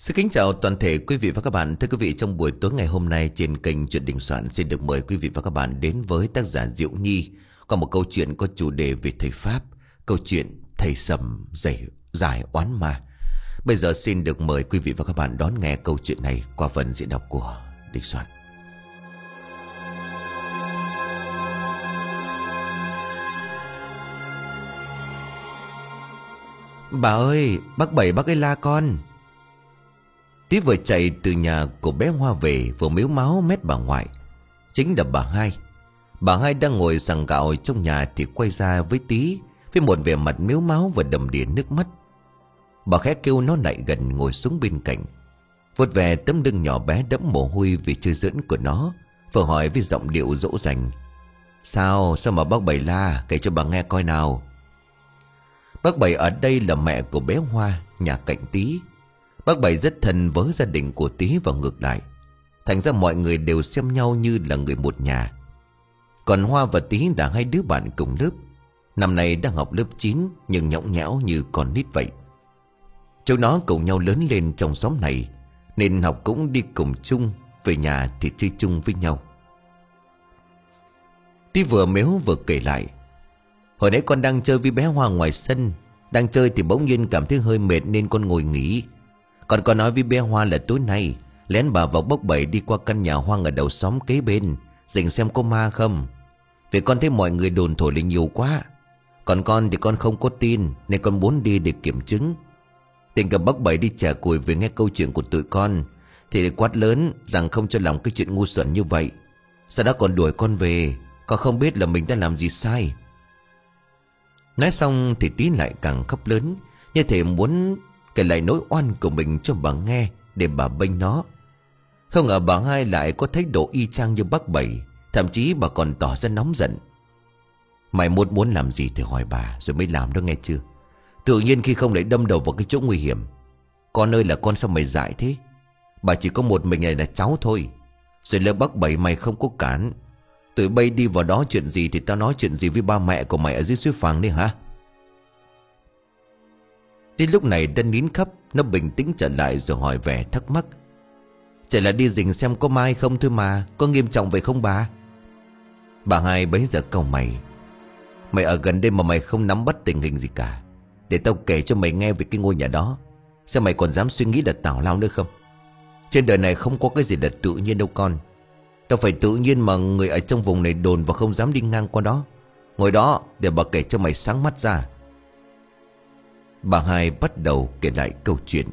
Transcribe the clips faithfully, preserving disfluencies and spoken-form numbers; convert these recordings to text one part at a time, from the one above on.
Xin kính chào toàn thể quý vị và các bạn. Thưa quý vị, trong buổi tối ngày hôm nay trên kênh Chuyện Đình Soạn xin được mời quý vị và các bạn đến với tác giả Diệu Nhi có một câu chuyện có chủ đề về thầy Pháp, câu chuyện Thầy Sầm giải, giải oán ma. Bây giờ xin được mời quý vị và các bạn đón nghe câu chuyện này qua phần diễn đọc của Đình Soạn. Bà ơi, bác Bảy bác ấy la con. Tí vừa chạy từ nhà của bé Hoa về, vừa mếu máo mét bà ngoại. Chính là bà Hai. Bà Hai đang ngồi sằng gạo trong nhà thì quay ra với Tí với một vẻ mặt mếu máo và đầm đìa nước mắt. Bà khẽ kêu nó lại gần ngồi xuống bên cạnh, vuốt về tấm lưng nhỏ bé đẫm mồ hôi vì chơi giỡn của nó, vừa hỏi với giọng điệu dỗ dành: Sao, sao mà bác Bảy la, kể cho bà nghe coi nào. Bác Bảy ở đây là mẹ của bé Hoa, nhà cạnh Tí. Bác Bảy rất thân với gia đình của Tí và ngược lại. Thành ra mọi người đều xem nhau như là người một nhà. Còn Hoa và Tí là hai đứa bạn cùng lớp. Năm nay đang học lớp chín nhưng nhõng nhẽo như con nít vậy. Chúng nó cùng nhau lớn lên trong xóm này nên học cũng đi cùng chung, về nhà thì chơi chung với nhau. Tí vừa mếu vừa kể lại: Hồi nãy con đang chơi với bé Hoa ngoài sân. Đang chơi thì bỗng nhiên cảm thấy hơi mệt nên con ngồi nghỉ. Còn con nói với bé Hoa là tối nay lén bà vào bốc Bảy đi qua căn nhà hoang ở đầu xóm kế bên, dình xem có ma không. Vì con thấy mọi người đồn thổi lên nhiều quá. Còn con thì con không có tin nên con muốn đi để kiểm chứng. Tình cờ bác Bảy đi chẻ củi về nghe câu chuyện của tụi con thì quát lớn rằng không cho làm cái chuyện ngu xuẩn như vậy. Sau đó còn đuổi con về. Con không biết là mình đã làm gì sai. Nói xong thì Tí lại càng khóc lớn, như thể muốn kể lại nỗi oan của mình cho bà nghe để bà bênh nó. Không ngờ bà Hai lại có thái độ y chang như bác Bảy. Thậm chí bà còn tỏ ra nóng giận: Mày muốn muốn làm gì thì hỏi bà rồi mới làm đó, nghe chưa? Tự nhiên khi không lại đâm đầu vào cái chỗ nguy hiểm. Con ơi là con, sao mày dại thế? Bà chỉ có một mình này là cháu thôi. Rồi lời bác Bảy mày không có cản. Tụi bay đi vào đó chuyện gì thì tao nói chuyện gì với ba mẹ của mày ở dưới suối Phàng đi hả? Đến lúc này đã nín khóc. Nó bình tĩnh trở lại rồi hỏi vẻ thắc mắc: Chỉ là đi rình xem có mai không thôi mà. Có nghiêm trọng vậy không bà? Bà Hai bấy giờ cau mày: Mày ở gần đây mà mày không nắm bắt tình hình gì cả. Để tao kể cho mày nghe về cái ngôi nhà đó, xem mày còn dám suy nghĩ là tào lao nữa không. Trên đời này không có cái gì là tự nhiên đâu con. Đâu phải tự nhiên mà người ở trong vùng này đồn và không dám đi ngang qua đó. Ngồi đó để bà kể cho mày sáng mắt ra. Bà Hai bắt đầu kể lại câu chuyện.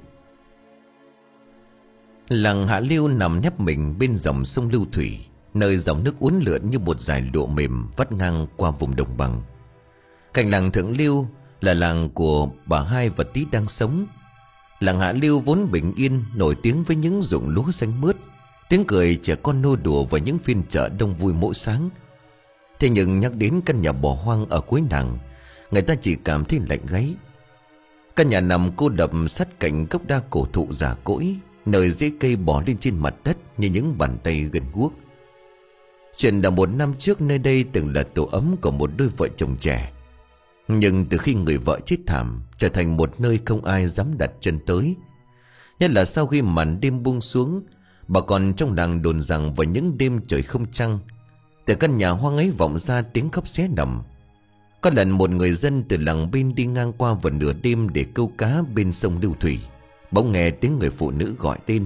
Làng Hạ Liêu nằm nép mình bên dòng sông Lưu Thủy, nơi dòng nước uốn lượn như một dải lụa mềm vắt ngang qua vùng đồng bằng. Cạnh làng Thượng Liêu là làng của bà Hai và Tí đang sống. Làng Hạ Liêu vốn bình yên, nổi tiếng với những ruộng lúa xanh mướt, tiếng cười trẻ con nô đùa và những phiên chợ đông vui mỗi sáng. Thế nhưng nhắc đến căn nhà bỏ hoang ở cuối làng, người ta chỉ cảm thấy lạnh gáy. Căn nhà nằm cô đập sát cạnh gốc đa cổ thụ già cỗi, nơi rễ cây bò lên trên mặt đất như những bàn tay gần guốc. Chuyện là một năm trước nơi đây từng là tổ ấm của một đôi vợ chồng trẻ. Nhưng từ khi người vợ chết thảm, trở thành một nơi không ai dám đặt chân tới. Nhất là sau khi màn đêm buông xuống, bà con trong làng đồn rằng vào những đêm trời không trăng, từ căn nhà hoang ấy vọng ra tiếng khóc xé nằm. Có lần một người dân từ làng bên đi ngang qua vào nửa đêm để câu cá bên sông Lưu Thủy, bỗng nghe tiếng người phụ nữ gọi tên.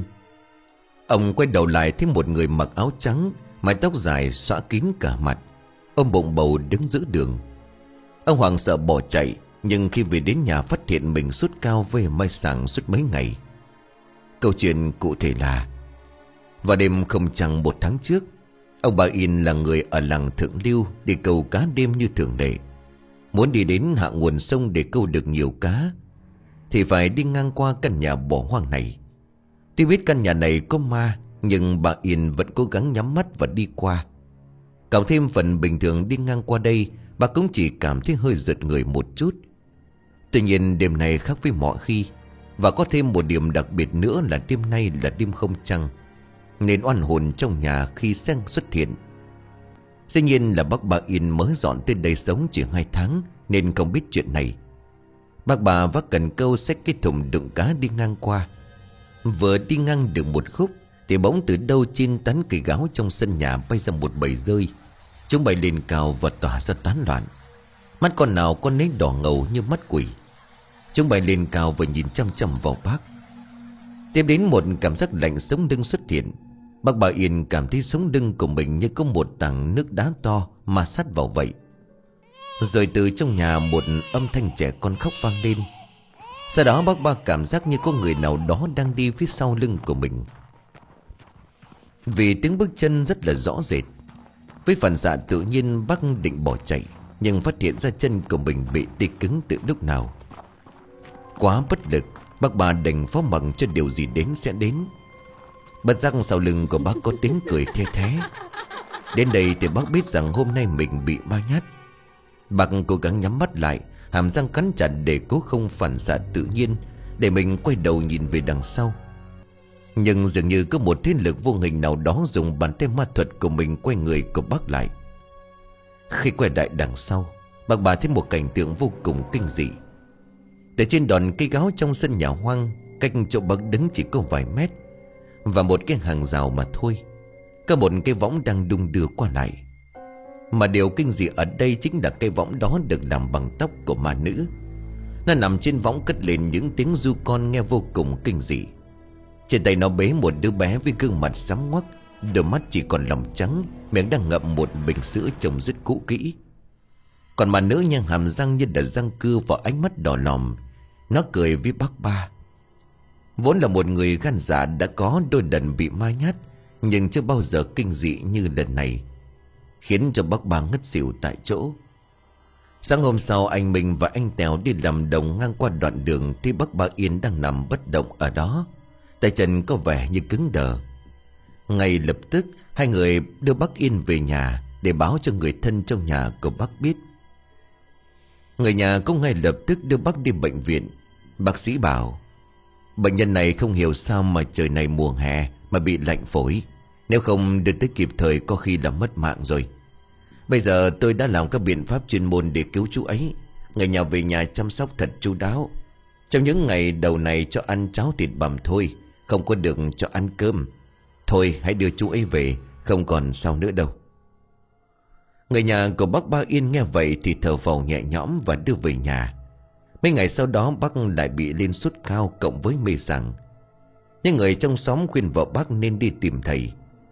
Ông quay đầu lại thấy một người mặc áo trắng, mái tóc dài xõa kín cả mặt, ôm bụng bầu đứng giữa đường. Ông hoảng sợ bỏ chạy, nhưng khi về đến nhà phát hiện mình sốt cao về mai sảng suốt mấy ngày. Câu chuyện cụ thể là: vào đêm không trăng một tháng trước, ông bà In là người ở làng Thượng Liêu đi câu cá đêm như thường lệ. Muốn đi đến hạ nguồn sông để câu được nhiều cá thì phải đi ngang qua căn nhà bỏ hoang này. Tuy biết căn nhà này có ma, nhưng bà Yên vẫn cố gắng nhắm mắt và đi qua. Cộng thêm phần bình thường đi ngang qua đây, bà cũng chỉ cảm thấy hơi giật người một chút. Tuy nhiên đêm này khác với mọi khi, và có thêm một điểm đặc biệt nữa là đêm nay là đêm không trăng, nên oan hồn trong nhà khi sáng xuất hiện. Dĩ nhiên là bác bà Yên mới dọn tới đây sống chỉ hai tháng nên không biết chuyện này. Bác bà vác cần câu xách cái thùng đựng cá đi ngang qua. Vừa đi ngang được một khúc thì bỗng từ đâu trên tán cây gáo trong sân nhà bay ra một bầy dơi. Chúng bay lên cao và tỏa ra tán loạn. Mắt con nào con nấy đỏ ngầu như mắt quỷ. Chúng bay lên cao và nhìn chăm chăm vào bác. Tiếp đến một cảm giác lạnh sống lưng xuất hiện. Bác Ba Yên cảm thấy sống lưng của mình như có một tảng nước đá to mà sát vào vậy. Rồi từ trong nhà một âm thanh trẻ con khóc vang lên. Sau đó bác Ba cảm giác như có người nào đó đang đi phía sau lưng của mình. Vì tiếng bước chân rất là rõ rệt, với phản xạ tự nhiên bác định bỏ chạy, nhưng phát hiện ra chân của mình bị tê cứng từ lúc nào. Quá bất lực, bác Ba đành phó mặc cho điều gì đến sẽ đến. Bất giác sau lưng của bác có tiếng cười the thé. Đến đây thì bác biết rằng hôm nay mình bị ma nhát. Bác cố gắng nhắm mắt lại, hàm răng cắn chặt để cố không phản xạ tự nhiên, để mình quay đầu nhìn về đằng sau. Nhưng dường như có một thế lực vô hình nào đó dùng bàn tay ma thuật của mình quay người của bác lại. Khi quay lại đằng sau, bác Ba thấy một cảnh tượng vô cùng kinh dị. Từ trên đòn cây gáo trong sân nhà hoang, cách chỗ bác đứng chỉ có vài mét, và một cái hàng rào mà thôi, có một cái võng đang đung đưa qua lại. Mà điều kinh dị ở đây chính là cái võng đó được làm bằng tóc của ma nữ. Nó nằm trên võng cất lên những tiếng ru con nghe vô cùng kinh dị. Trên tay nó bế một đứa bé với gương mặt xám ngoắc, đôi mắt chỉ còn lòng trắng, miệng đang ngậm một bình sữa trông rất cũ kỹ. Còn ma nữ nhang hàm răng như là răng cưa và ánh mắt đỏ lòm. Nó cười với bác Ba. Vốn là một người gan dạ đã có đôi lần bị ma nhát, nhưng chưa bao giờ kinh dị như lần này, khiến cho bác Ba ngất xỉu tại chỗ. Sáng hôm sau, anh Minh và anh Tèo đi làm đồng ngang qua đoạn đường thì bác Ba Yên đang nằm bất động ở đó, tay chân có vẻ như cứng đờ. Ngay lập tức hai người đưa bác Yên về nhà để báo cho người thân trong nhà của bác biết. Người nhà cũng ngay lập tức đưa bác đi bệnh viện. Bác sĩ bảo bệnh nhân này không hiểu sao mà trời này mùa hè mà bị lạnh phổi, nếu không đưa tới kịp thời có khi là mất mạng rồi. Bây giờ tôi đã làm các biện pháp chuyên môn để cứu chú ấy. Người nhà về nhà chăm sóc thật chu đáo. Trong những ngày đầu này cho ăn cháo thịt bằm thôi, không có được cho ăn cơm. Thôi hãy đưa chú ấy về, không còn sao nữa đâu. Người nhà của bác Ba Yên nghe vậy thì thở phào nhẹ nhõm và đưa về nhà. Mấy ngày sau đó bác lại bị lên sốt cao cộng với mê sảng. Những người trong xóm khuyên vợ bác nên đi tìm thầy.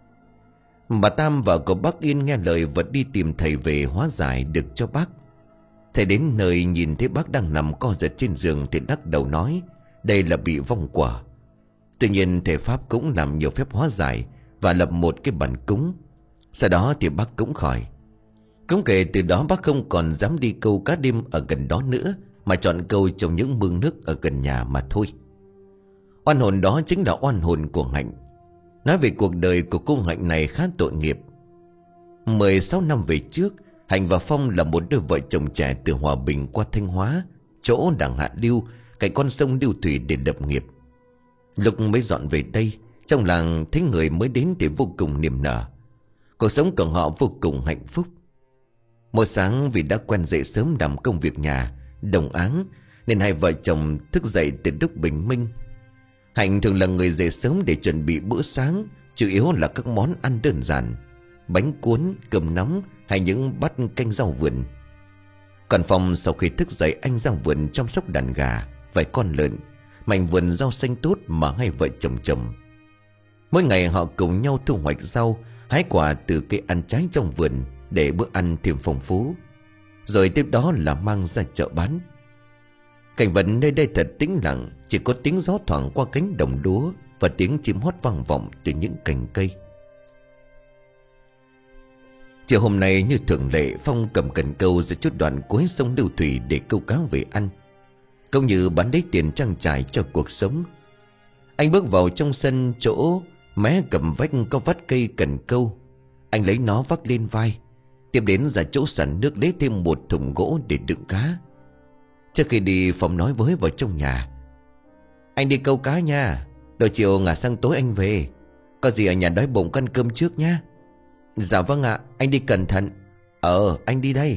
Bà Tam vợ của bác Yên nghe lời và đi tìm thầy về hóa giải được cho bác. Thầy đến nơi nhìn thấy bác đang nằm co giật trên giường thì lắc đầu nói đây là bị vong quả. Tuy nhiên thầy Pháp cũng làm nhiều phép hóa giải và lập một cái bàn cúng. Sau đó thì bác cũng khỏi. Cũng kể từ đó bác không còn dám đi câu cá đêm ở gần đó nữa, mà chọn câu trong những mương nước ở gần nhà mà thôi. Oan hồn đó chính là oan hồn của Hạnh. Nói về cuộc đời của cô Hạnh này khá tội nghiệp. mười sáu năm về trước, Hạnh và Phong là một đôi vợ chồng trẻ từ Hòa Bình qua Thanh Hóa, chỗ đảng Hạ Lưu, cạnh con sông Lưu Thủy để lập nghiệp. Lúc mới dọn về đây, trong làng thấy người mới đến thì vô cùng niềm nở. Cuộc sống của họ vô cùng hạnh phúc. Một sáng vì đã quen dậy sớm làm công việc nhà, đồng áng, nên hai vợ chồng thức dậy từ lúc bình minh. Hạnh thường là người dậy sớm để chuẩn bị bữa sáng, chủ yếu là các món ăn đơn giản, bánh cuốn, cơm nóng hay những bát canh rau vườn. Còn Phong sau khi thức dậy anh ra vườn chăm sóc đàn gà, vài con lợn, mảnh vườn rau xanh tốt mà hai vợ chồng trồng. Mỗi ngày họ cùng nhau thu hoạch rau, hái quả từ cây ăn trái trong vườn để bữa ăn thêm phong phú, rồi tiếp đó là mang ra chợ bán. Cảnh vật nơi đây thật tĩnh lặng, chỉ có tiếng gió thoảng qua cánh đồng lúa và tiếng chim hót vang vọng từ những cành cây. Chiều hôm nay như thường lệ, Phong cầm cần câu ra chút đoạn cuối sông Lưu Thủy để câu cá về ăn, cũng như bán lấy tiền trang trải cho cuộc sống. Anh bước vào trong sân chỗ mé cầm vách có vắt cây cần câu. Anh lấy nó vác lên vai, tiếp đến ra chỗ sẵn nước lấy thêm một thùng gỗ để đựng cá. Trước khi đi, Phong nói với vào trong nhà: anh đi câu cá nha, rồi chiều ngả sang tối anh về. Có gì ở nhà đói bụng ăn cơm trước nha. Dạ vâng ạ, anh đi cẩn thận. Ờ, anh đi đây.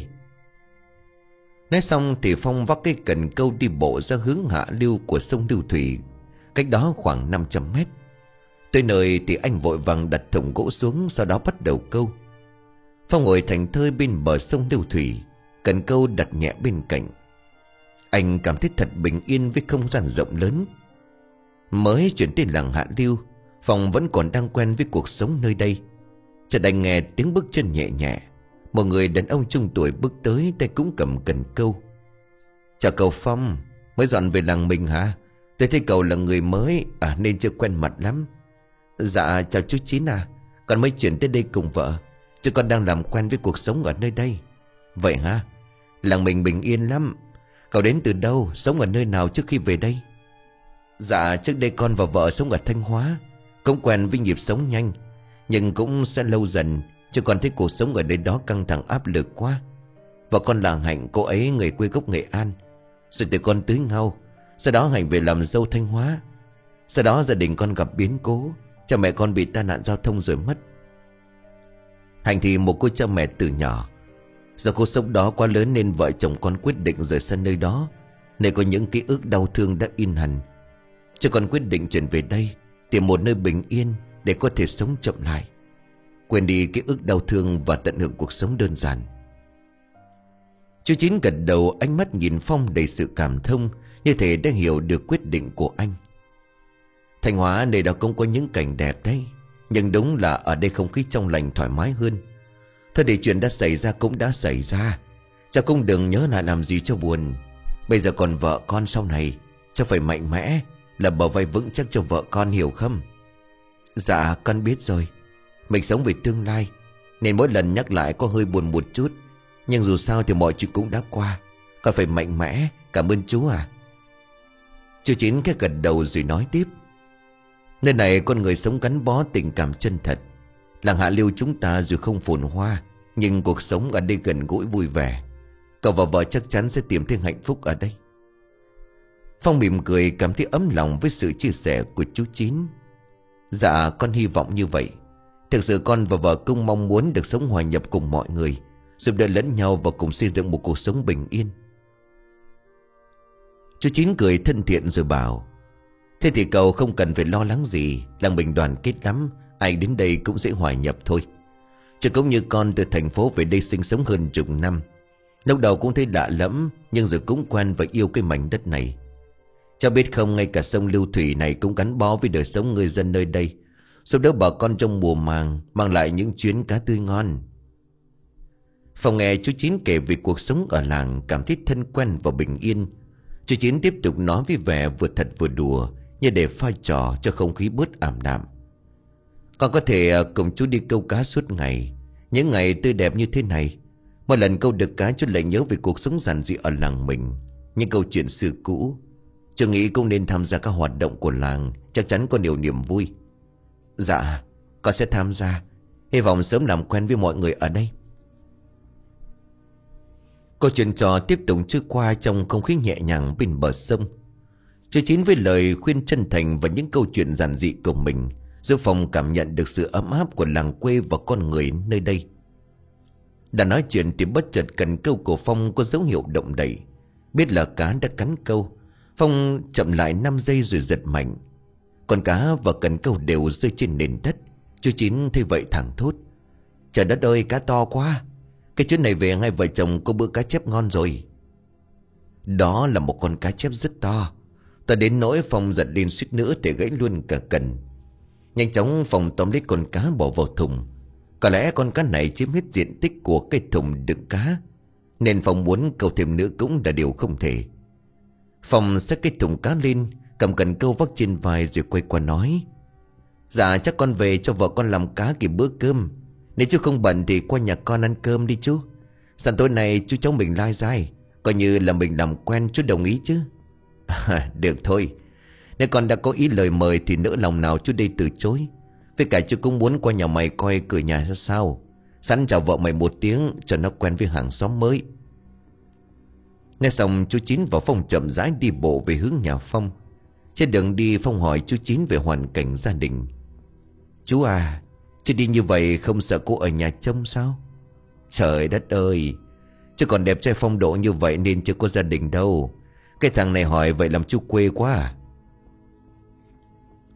Nói xong thì Phong vác cái cần câu đi bộ ra hướng hạ lưu của sông Lưu Thủy. cách đó khoảng năm trăm mét. Tới nơi thì anh vội vàng đặt thùng gỗ xuống, sau đó bắt đầu câu. Phong ngồi thành thơi bên bờ sông Lưu Thủy, cần câu đặt nhẹ bên cạnh. Anh cảm thấy thật bình yên với không gian rộng lớn. Mới chuyển tới làng Hạ Lưu, Phong vẫn còn đang quen với cuộc sống nơi đây. Chợt anh nghe tiếng bước chân nhẹ nhẹ. Một người đàn ông trung tuổi bước tới, tay cũng cầm cần câu. Chào cậu Phong, mới dọn về làng mình hả? Tôi thấy cậu là người mới à, nên chưa quen mặt lắm. Dạ chào chú Chín à, con mới chuyển tới đây cùng vợ, chứ con đang làm quen với cuộc sống ở nơi đây. Vậy hả? Làng mình bình yên lắm. Cậu đến từ đâu, sống ở nơi nào trước khi về đây? Dạ trước đây con và vợ sống ở Thanh Hóa, cũng quen với nhịp sống nhanh, nhưng cũng sẽ lâu dần, chứ con thấy cuộc sống ở nơi đó căng thẳng áp lực quá. Và con là Hạnh, cô ấy người quê gốc Nghệ An. Rồi từ con tưới ngao, sau đó Hạnh về làm dâu Thanh Hóa. Sau đó gia đình con gặp biến cố, cha mẹ con bị tai nạn giao thông rồi mất. Hạnh thì một cô cha mẹ từ nhỏ. Do cuộc sống đó quá lớn nên vợ chồng con quyết định rời xa nơi đó, nơi có những ký ức đau thương đã in hằn. Cho con quyết định chuyển về đây, tìm một nơi bình yên để có thể sống chậm lại, quên đi ký ức đau thương và tận hưởng cuộc sống đơn giản. Chú Chín gật đầu, ánh mắt nhìn Phong đầy sự cảm thông, như thể đã hiểu được quyết định của anh. Thanh Hóa nơi đó cũng có những cảnh đẹp đấy, nhưng đúng là ở đây không khí trong lành thoải mái hơn. Thôi để chuyện đã xảy ra cũng đã xảy ra, cháu cũng đừng nhớ lại làm gì cho buồn. Bây giờ còn vợ con, sau này cháu phải mạnh mẽ, là bờ vai vững chắc cho vợ con, hiểu không? Dạ con biết rồi. Mình sống vì tương lai, nên mỗi lần nhắc lại có hơi buồn một chút, nhưng dù sao thì mọi chuyện cũng đã qua. Con phải mạnh mẽ. Cảm ơn chú à. Chú Chín cái gật đầu rồi nói tiếp. Nơi này con người sống gắn bó tình cảm chân thật. Làng Hạ Lưu chúng ta dù không phồn hoa, nhưng cuộc sống ở đây gần gũi vui vẻ. Cậu và vợ chắc chắn sẽ tìm thấy hạnh phúc ở đây. Phong mỉm cười, cảm thấy ấm lòng với sự chia sẻ của chú Chín. Dạ con hy vọng như vậy. Thực sự con và vợ cũng mong muốn được sống hòa nhập cùng mọi người, giúp đỡ lẫn nhau và cùng xây dựng một cuộc sống bình yên. Chú Chín cười thân thiện rồi bảo, thế thì cậu không cần phải lo lắng gì. Làng mình đoàn kết lắm, ai đến đây cũng dễ hòa nhập thôi. Chứ cũng như con từ thành phố về đây sinh sống hơn chục năm, lúc đầu cũng thấy lạ lẫm, nhưng rồi cũng quen và yêu cái mảnh đất này. Cháu biết không, ngay cả sông Lưu Thủy này cũng gắn bó với đời sống người dân nơi đây, giúp đỡ bà con trong mùa màng, mang lại những chuyến cá tươi ngon. Phong nghe chú Chín kể về cuộc sống ở làng, cảm thấy thân quen và bình yên. Chú Chín tiếp tục nói với vẻ vừa thật vừa đùa, như để pha trò cho không khí bớt ảm đạm. Con có thể cùng chú đi câu cá suốt ngày, những ngày tươi đẹp như thế này. Mỗi lần câu được cá, chú lại nhớ về cuộc sống giản dị ở làng mình, những câu chuyện xưa cũ. Chú nghĩ cũng nên tham gia các hoạt động của làng, chắc chắn có nhiều niềm vui. Dạ con sẽ tham gia, hy vọng sớm làm quen với mọi người ở đây. Câu chuyện trò tiếp tục trôi qua trong không khí nhẹ nhàng bên bờ sông. Chú Chín với lời khuyên chân thành và những câu chuyện giản dị của mình giúp Phong cảm nhận được sự ấm áp của làng quê và con người nơi đây. Đã nói chuyện thì bất chợt cần câu của Phong có dấu hiệu động đậy. Biết là cá đã cắn câu, Phong chậm lại năm giây rồi giật mạnh. Con cá và cần câu đều rơi trên nền đất. Chú Chín thấy vậy thẳng thốt, trời đất ơi, cá to quá. Cái chuyến này về hai vợ chồng có bữa cá chép ngon rồi. Đó là một con cá chép rất to, ta đến nỗi Phong giật lên suýt nữa để gãy luôn cả cần. Nhanh chóng Phong tóm lấy con cá bỏ vào thùng. Có lẽ con cá này chiếm hết diện tích của cái thùng đựng cá, nên Phong muốn câu thêm nữa cũng là điều không thể. Phong xách cái thùng cá lên, cầm cần câu vác trên vai rồi quay qua nói, dạ chắc con về cho vợ con làm cá kịp bữa cơm. Nếu chú không bận thì qua nhà con ăn cơm đi chú. Sáng tối nay chú cháu mình lai dai, coi như là mình làm quen, chú đồng ý chứ? À, được thôi. Nếu con đã có ý lời mời thì nỡ lòng nào chú đây từ chối. Với cả chú cũng muốn qua nhà mày coi cửa nhà ra sao, sẵn chào vợ mày một tiếng cho nó quen với hàng xóm mới. Nghe xong chú Chín và Phong chậm rãi đi bộ về hướng nhà Phong. Trên đường đi Phong hỏi chú Chín về hoàn cảnh gia đình. Chú à, chú đi như vậy không sợ cô ở nhà trông sao? Trời đất ơi, chứ còn đẹp trai phong độ như vậy nên chưa có gia đình đâu. Cái thằng này hỏi vậy làm chú quê quá à?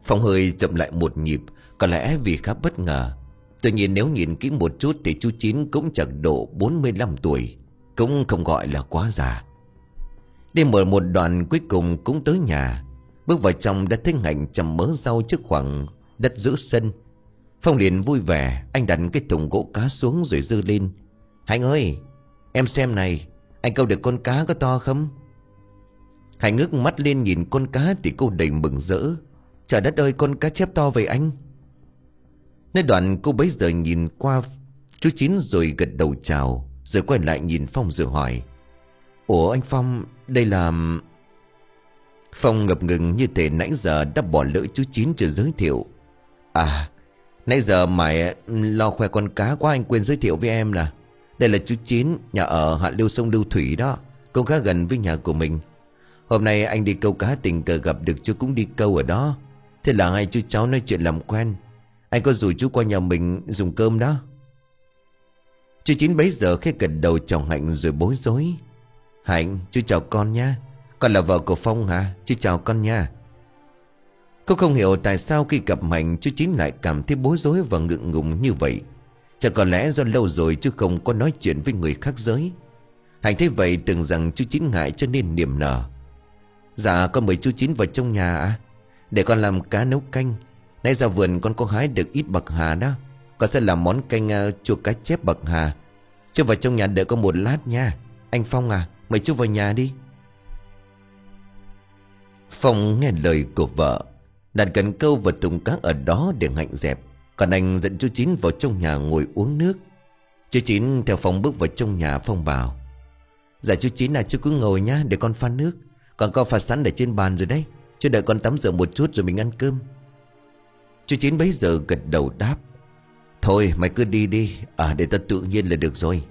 Phong hơi chậm lại một nhịp, có lẽ vì khá bất ngờ. Tuy nhiên nếu nhìn kỹ một chút thì chú Chín cũng chẳng độ bốn mươi lăm tuổi, cũng không gọi là quá già. Đi mở một đoạn cuối cùng cũng tới nhà. Bước vào trong đã thấy Hạnh chầm mớ rau trước khoảng đất giữa sân. Phong liền vui vẻ, anh đặt cái thùng gỗ cá xuống rồi giơ lên. Hạnh ơi, em xem này, anh câu được con cá có to không? Hạnh ngước mắt lên nhìn con cá thì cô đầy mừng rỡ. Trời đất ơi, con cá chép to vậy anh. Nơi đoạn cô bấy giờ nhìn qua chú Chín rồi gật đầu chào, rồi quay lại nhìn Phong rồi hỏi: Ủa anh Phong, đây là... Phong ngập ngừng như thể nãy giờ đã bỏ lỡ chú Chín chưa giới thiệu. À, nãy giờ mày lo khoe con cá quá anh quên giới thiệu với em nè. Đây là chú Chín, nhà ở hạ lưu sông Lưu Thủy đó, câu cá gần với nhà của mình. Hôm nay anh đi câu cá tình cờ gặp được chú cũng đi câu ở đó. Thế là hai chú cháu nói chuyện làm quen. Anh có rủ chú qua nhà mình dùng cơm đó. Chú Chín bấy giờ khẽ gật đầu chào Hạnh rồi bối rối. Hạnh, chú chào con nha. Con là vợ của Phong hả? Chú chào con nha. Cô không hiểu tại sao khi gặp Hạnh chú Chín lại cảm thấy bối rối và ngượng ngùng như vậy. Chắc có lẽ do lâu rồi chú không có nói chuyện với người khác giới. Hạnh thấy vậy tưởng rằng chú Chín ngại cho nên niềm nở. Dạ con mời chú Chín vào trong nhà à? Để con làm cá nấu canh. Nãy ra vườn con có hái được ít bạc hà đó. Con sẽ làm món canh uh, chua cá chép bạc hà. Chú vào trong nhà đợi con một lát nha. Anh Phong à, mời chú vào nhà đi. Phong nghe lời của vợ, đặt cần câu và thùng cá ở đó để Hạnh dẹp. Còn anh dẫn chú Chín vào trong nhà ngồi uống nước. Chú Chín theo Phong bước vào trong nhà. Phong bảo: Dạ chú Chín là chú cứ ngồi nhá, để con pha nước. Còn có pha sẵn ở trên bàn rồi đấy. Chú đợi con tắm rửa một chút rồi mình ăn cơm. Chú Chín bấy giờ gật đầu đáp: Thôi mày cứ đi đi. À để ta tự nhiên là được rồi.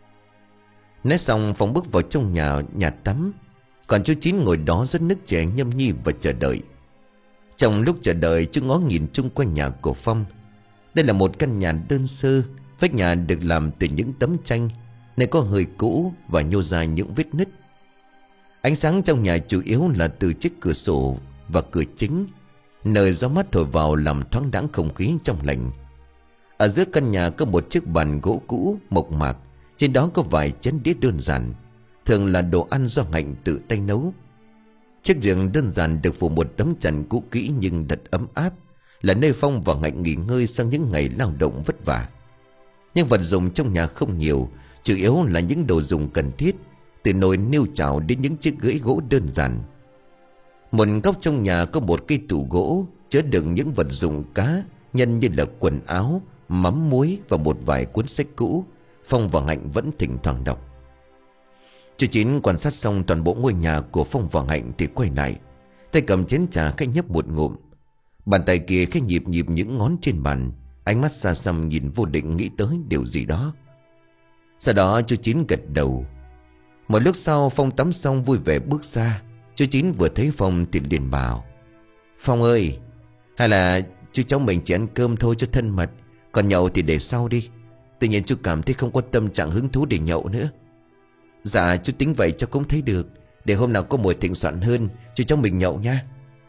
Nói xong Phong bước vào trong nhà nhà tắm. Còn chú Chín ngồi đó rót nước chè nhâm nhi và chờ đợi. Trong lúc chờ đợi chú ngó nhìn chung quanh nhà của Phong. Đây là một căn nhà đơn sơ. Vách nhà được làm từ những tấm tranh, nơi có hơi cũ và nhô ra những vết nứt. Ánh sáng trong nhà chủ yếu là từ chiếc cửa sổ và cửa chính, nơi gió mát thổi vào làm thoáng đãng không khí trong lành. Ở giữa căn nhà có một chiếc bàn gỗ cũ mộc mạc. Trên đó có vài chén đĩa đơn giản, thường là đồ ăn do Hạnh tự tay nấu. Chiếc giường đơn giản được phủ một tấm chăn cũ kỹ nhưng thật ấm áp, là nơi Phong và Hạnh nghỉ ngơi sau những ngày lao động vất vả. Nhưng vật dụng trong nhà không nhiều, chủ yếu là những đồ dùng cần thiết, từ nồi niêu chảo đến những chiếc gưỡi gỗ đơn giản. Một góc trong nhà có một cây tủ gỗ chứa đựng những vật dụng cá nhân như là quần áo, mắm muối và một vài cuốn sách cũ. Phong và Hạnh vẫn thỉnh thoảng đọc. Chú Chín quan sát xong toàn bộ ngôi nhà của Phong và Hạnh thì quay lại, tay cầm chén trà khẽ nhấp một ngụm. Bàn tay kia khẽ nhịp nhịp những ngón trên bàn, ánh mắt xa xăm nhìn vô định nghĩ tới điều gì đó. Sau đó chú Chín gật đầu. Một lúc sau Phong tắm xong vui vẻ bước ra. Chú Chín vừa thấy Phong thì liền bảo: Phong ơi, hay là chú cháu mình chỉ ăn cơm thôi cho thân mật, còn nhậu thì để sau đi. Tự nhiên chú cảm thấy không có tâm trạng hứng thú để nhậu nữa. Dạ chú tính vậy cho cũng thấy được. Để hôm nào có mùi thịnh soạn hơn, chú cháu mình nhậu nha.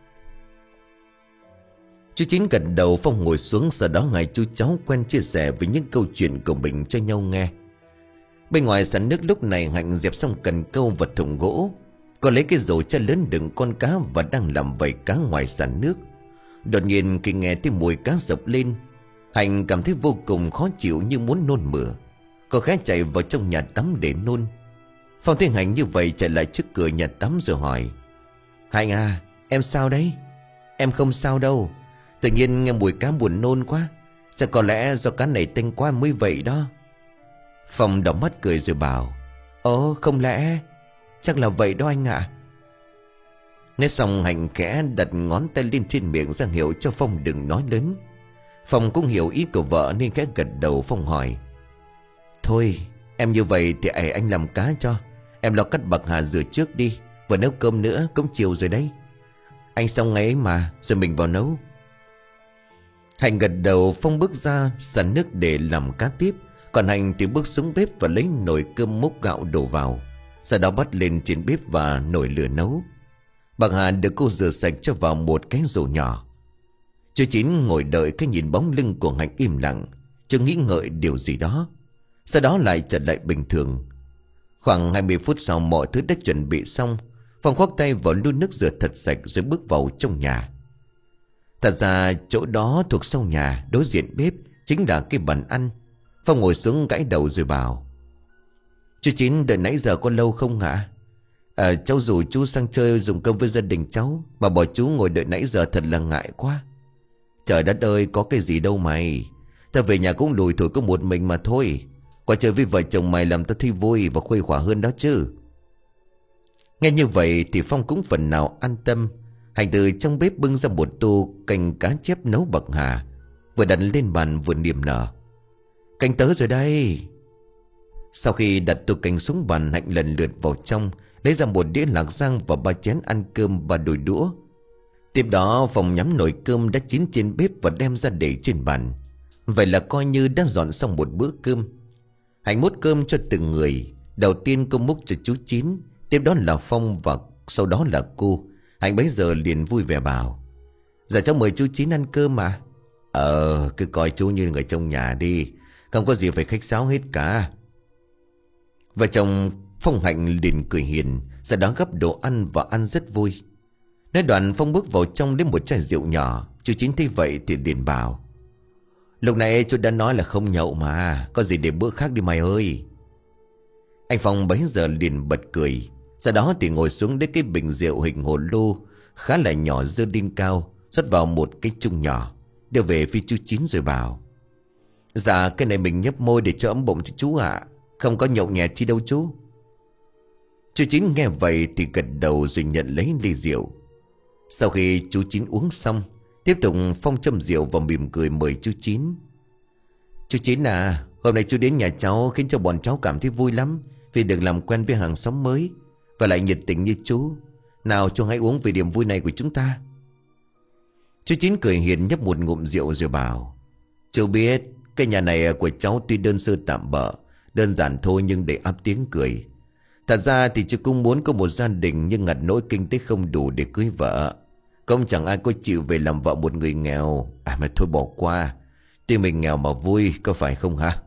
Chú Chín gật đầu. Phong ngồi xuống. Sau đó hai chú cháu quen chia sẻ về những câu chuyện của mình cho nhau nghe. Bên ngoài sàn nước lúc này Hạnh dẹp xong cần câu và thùng gỗ. Cô lấy cái rổ chai lớn đựng con cá và đang làm vẩy cá ngoài sàn nước. Đột nhiên khi nghe thấy mùi cá dập lên, Hạnh cảm thấy vô cùng khó chịu như muốn nôn mửa. Cô khẽ chạy vào trong nhà tắm để nôn. Phong thấy Hạnh như vậy chạy lại trước cửa nhà tắm rồi hỏi: Hạnh à, em sao đấy? Em không sao đâu. Tự nhiên nghe mùi cá buồn nôn quá. Chắc có lẽ do cá này tanh quá mới vậy đó. Phong đỏ mắt cười rồi bảo: Ồ không lẽ chắc là vậy đó anh ạ. À. Nói xong Hạnh khẽ đặt ngón tay lên trên miệng ra hiệu cho Phong đừng nói lớn. Phong cũng hiểu ý của vợ nên khẽ gật đầu. Phong hỏi: Thôi em như vậy thì ấy anh làm cá cho. Em lo cắt bạc hà rửa trước đi, vừa nấu cơm nữa cũng chiều rồi đấy. Anh xong ngày ấy mà, rồi mình vào nấu. Hạnh gật đầu. Phong bước ra sàn nước để làm cá tiếp. Còn Hạnh thì bước xuống bếp và lấy nồi cơm múc gạo đổ vào. Sau đó bắt lên trên bếp và nồi lửa nấu. Bạc hà được cô rửa sạch cho vào một cái rổ nhỏ. Chú Chín ngồi đợi cái nhìn bóng lưng của Hạnh im lặng, chưa nghĩ ngợi điều gì đó. Sau đó lại trở lại bình thường. Khoảng hai mươi phút sau mọi thứ đã chuẩn bị xong, Phong khoác tay vào lu nước rửa thật sạch rồi bước vào trong nhà. Thật ra chỗ đó thuộc sau nhà, đối diện bếp chính là cái bàn ăn. Phong ngồi xuống gãi đầu rồi bảo: Chú Chín đợi nãy giờ có lâu không hả? À, cháu rủ chú sang chơi dùng cơm với gia đình cháu, mà bỏ chú ngồi đợi nãy giờ thật là ngại quá. Trời đất ơi, có cái gì đâu mày. Ta về nhà cũng lùi thổi có một mình mà thôi. Qua chơi với vợ chồng mày làm ta thấy vui và khuây khỏa hơn đó chứ. Nghe như vậy thì Phong cũng phần nào an tâm. Hành từ trong bếp bưng ra một tô canh cá chép nấu bậc hà, vừa đặt lên bàn vừa niềm nở: Canh tớ rồi đây. Sau khi đặt tô canh xuống bàn, Hạnh lần lượt vào trong lấy ra một đĩa lạc rang và ba chén ăn cơm và đôi đũa. Tiếp đó Phong nhắm nồi cơm đã chín trên bếp và đem ra để trên bàn. Vậy là coi như đã dọn xong một bữa cơm. Hạnh múc cơm cho từng người. Đầu tiên cô múc cho chú Chín, tiếp đó là Phong và sau đó là cô. Hạnh bấy giờ liền vui vẻ bảo: Dạ cháu mời chú Chín ăn cơm mà. Ờ cứ coi chú như người trong nhà đi, không có gì phải khách sáo hết cả. Vợ chồng Phong Hạnh liền cười hiền, sau đó gắp đồ ăn và ăn rất vui. Nói đoạn Phong bước vào trong lấy một chai rượu nhỏ. Chú Chín thấy vậy thì liền bảo: Lúc này chú đã nói là không nhậu mà, có gì để bữa khác đi mày ơi. Anh Phong bấy giờ liền bật cười. Sau đó thì ngồi xuống lấy cái bình rượu hình hồ lô khá là nhỏ dơ lên cao, rót vào một cái chung nhỏ, đưa về phía chú Chín rồi bảo: Dạ cái này mình nhấp môi để cho ấm bụng cho chú ạ, không có nhậu nhẹt chi đâu chú. Chú Chín nghe vậy thì gật đầu rồi nhận lấy ly rượu. Sau khi chú Chín uống xong, tiếp tục Phong châm rượu và mỉm cười mời chú Chín: Chú Chín à, hôm nay chú đến nhà cháu khiến cho bọn cháu cảm thấy vui lắm, vì được làm quen với hàng xóm mới và lại nhiệt tình như chú. Nào chú hãy uống vì niềm vui này của chúng ta. Chú Chín cười hiền nhấp một ngụm rượu rồi bảo: Chú biết cái nhà này của cháu tuy đơn sơ tạm bợ, đơn giản thôi nhưng để ắp tiếng cười. Thật ra thì chú cũng muốn có một gia đình, nhưng ngặt nỗi kinh tế không đủ để cưới vợ. Cũng chẳng ai có chịu về làm vợ một người nghèo. À mà thôi bỏ qua, tuy mình nghèo mà vui, có phải không hả?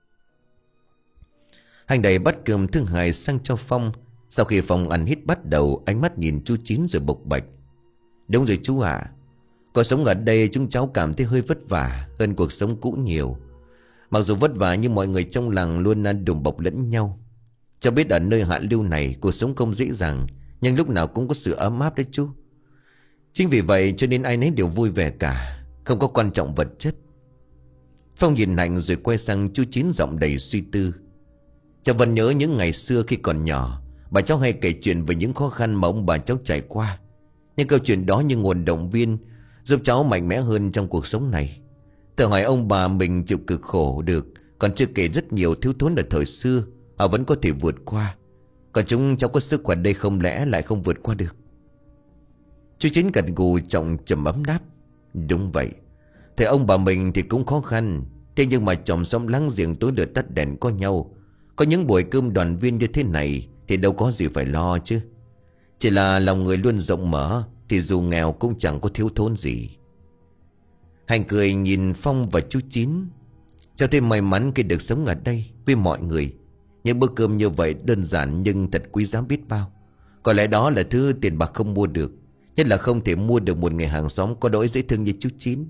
Hành đầy bắt cơm thứ hai sang cho Phong. Sau khi Phong ăn hít bắt đầu, ánh mắt nhìn chú Chín rồi bộc bạch: Đúng rồi chú ạ, à, cuộc sống ở đây chúng cháu cảm thấy hơi vất vả hơn cuộc sống cũ nhiều. Mặc dù vất vả nhưng mọi người trong làng luôn đùm bọc lẫn nhau. Cháu biết ở nơi hạ lưu này cuộc sống không dễ dàng, nhưng lúc nào cũng có sự ấm áp đấy chú. Chính vì vậy cho nên ai nấy đều vui vẻ cả, không có quan trọng vật chất. Phong nhìn Hạnh rồi quay sang chú Chín giọng đầy suy tư: Cháu vẫn nhớ những ngày xưa khi còn nhỏ, bà cháu hay kể chuyện về những khó khăn mà ông bà cháu trải qua. Nhưng câu chuyện đó như nguồn động viên giúp cháu mạnh mẽ hơn trong cuộc sống này. Tự hỏi ông bà mình chịu cực khổ được, còn chưa kể rất nhiều thiếu thốn ở thời xưa, họ vẫn có thể vượt qua. Còn chúng cháu có sức khỏe đây không lẽ lại không vượt qua được? Chú Chín gật gù trọng trầm ấm đáp: Đúng vậy, thế ông bà mình thì cũng khó khăn. Thế nhưng mà chòm xóm láng giềng tối lửa tắt đèn có nhau, có những buổi cơm đoàn viên như thế này thì đâu có gì phải lo chứ. Chỉ là lòng người luôn rộng mở, thì dù nghèo cũng chẳng có thiếu thốn gì. Hành cười nhìn Phong và chú Chín: Cháu thêm may mắn khi được sống ở đây với mọi người. Những bữa cơm như vậy đơn giản nhưng thật quý giá biết bao. Có lẽ đó là thứ tiền bạc không mua được, nhất là không thể mua được một người hàng xóm có đỗi dễ thương như chú Chín.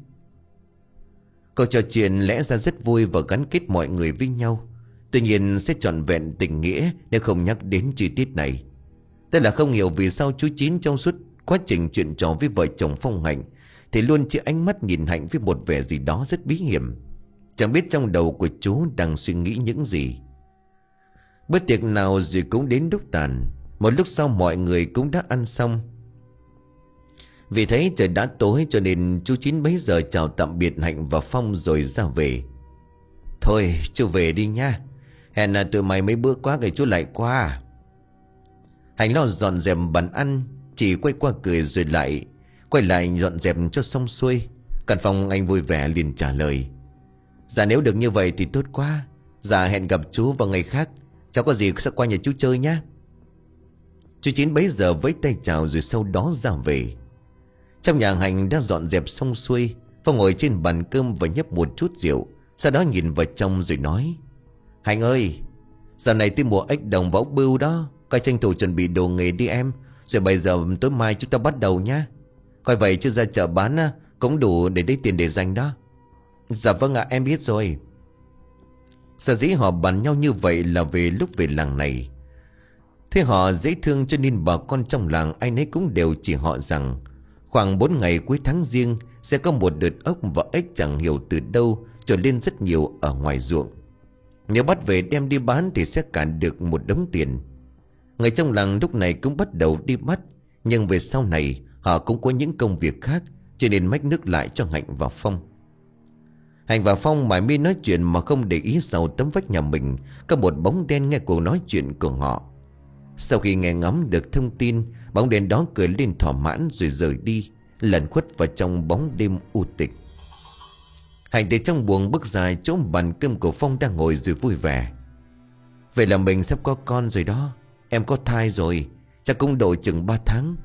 Câu trò chuyện lẽ ra rất vui và gắn kết mọi người với nhau. Tuy nhiên sẽ trọn vẹn tình nghĩa nếu không nhắc đến chi tiết này. Tức là không hiểu vì sao chú Chín trong suốt quá trình chuyện trò với vợ chồng Phong Hạnh thì luôn chỉ ánh mắt nhìn Hạnh với một vẻ gì đó rất bí hiểm. Chẳng biết trong đầu của chú đang suy nghĩ những gì. Bữa tiệc nào rồi cũng đến lúc tàn. Một lúc sau mọi người cũng đã ăn xong. Vì thấy trời đã tối cho nên chú Chín bấy giờ chào tạm biệt Hạnh và Phong rồi ra về. Thôi chú về đi nha, hẹn là tụi mày mấy bữa quá ngày chú lại qua. Hạnh lo dọn dẹp bàn ăn, chỉ quay qua cười rồi lại quay lại dọn dẹp cho xong xuôi. Còn Phong anh vui vẻ liền trả lời: Dạ nếu được như vậy thì tốt quá. Dạ hẹn gặp chú vào ngày khác, cháu có gì sẽ qua nhà chú chơi nhé. Chú Chín bấy giờ vẫy tay chào rồi sau đó ra về. Trong nhà Hạnh đã dọn dẹp xong xuôi. Phong ngồi trên bàn cơm và nhấp một chút rượu, sau đó nhìn vào trong rồi nói: Hạnh ơi, giờ này tới mùa ếch đồng và ốc bươu đó, coi tranh thủ chuẩn bị đồ nghề đi em. Rồi bây giờ tối mai chúng ta bắt đầu nhá. Coi vậy chứ ra chợ bán á, cũng đủ để lấy tiền để dành đó. Dạ vâng ạ, em biết rồi. Sở dĩ họ bàn nhau như vậy là về lúc về làng này. Thế họ dễ thương cho nên bà con trong làng ai nấy cũng đều chỉ họ rằng khoảng bốn ngày cuối tháng Giêng sẽ có một đợt ốc và ếch chẳng hiểu từ đâu trồi lên rất nhiều ở ngoài ruộng. Nếu bắt về đem đi bán thì sẽ cản được một đống tiền. Người trong làng lúc này cũng bắt đầu đi bắt, nhưng về sau này họ cũng có những công việc khác, cho nên mách nước lại cho Hạnh và Phong. Hạnh và Phong mải mê nói chuyện mà không để ý sau tấm vách nhà mình có một bóng đen nghe cuộc nói chuyện của họ. Sau khi nghe ngóng được thông tin, bóng đen đó cười lên thỏa mãn rồi rời đi, lẩn khuất vào trong bóng đêm u tịch. Hạnh từ trong buồng bước dài chỗ bàn cơm của Phong đang ngồi rồi vui vẻ. Vậy là mình sắp có con rồi đó. Em có thai rồi, chắc cũng độ chừng ba tháng.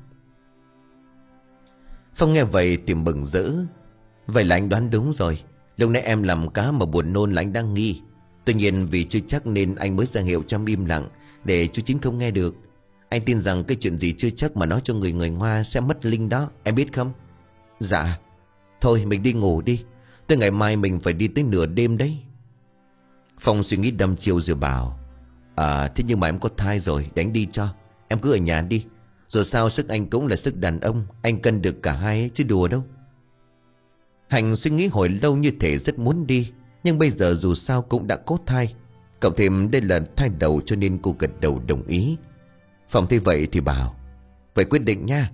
Phong nghe vậy thì mừng rỡ. Vậy là anh đoán đúng rồi. Lúc nãy em làm cá mà buồn nôn là anh đang nghi. Tuy nhiên vì chưa chắc nên anh mới ra hiệu trong im lặng, để chú Chính không nghe được. Anh tin rằng cái chuyện gì chưa chắc mà nói cho người người Hoa sẽ mất linh đó, em biết không? Dạ. Thôi mình đi ngủ đi, tới ngày mai mình phải đi tới nửa đêm đấy. Phong suy nghĩ đăm chiêu rồi bảo: À thế nhưng mà em có thai rồi, đánh đi cho. Em cứ ở nhà đi. Rồi sao sức anh cũng là sức đàn ông, anh cân được cả hai ấy, chứ đùa đâu. Hạnh suy nghĩ hồi lâu như thể rất muốn đi, nhưng bây giờ dù sao cũng đã có thai, cộng thêm đây là thai đầu cho nên cô gật đầu đồng ý. Phong thấy vậy thì bảo: Vậy quyết định nha.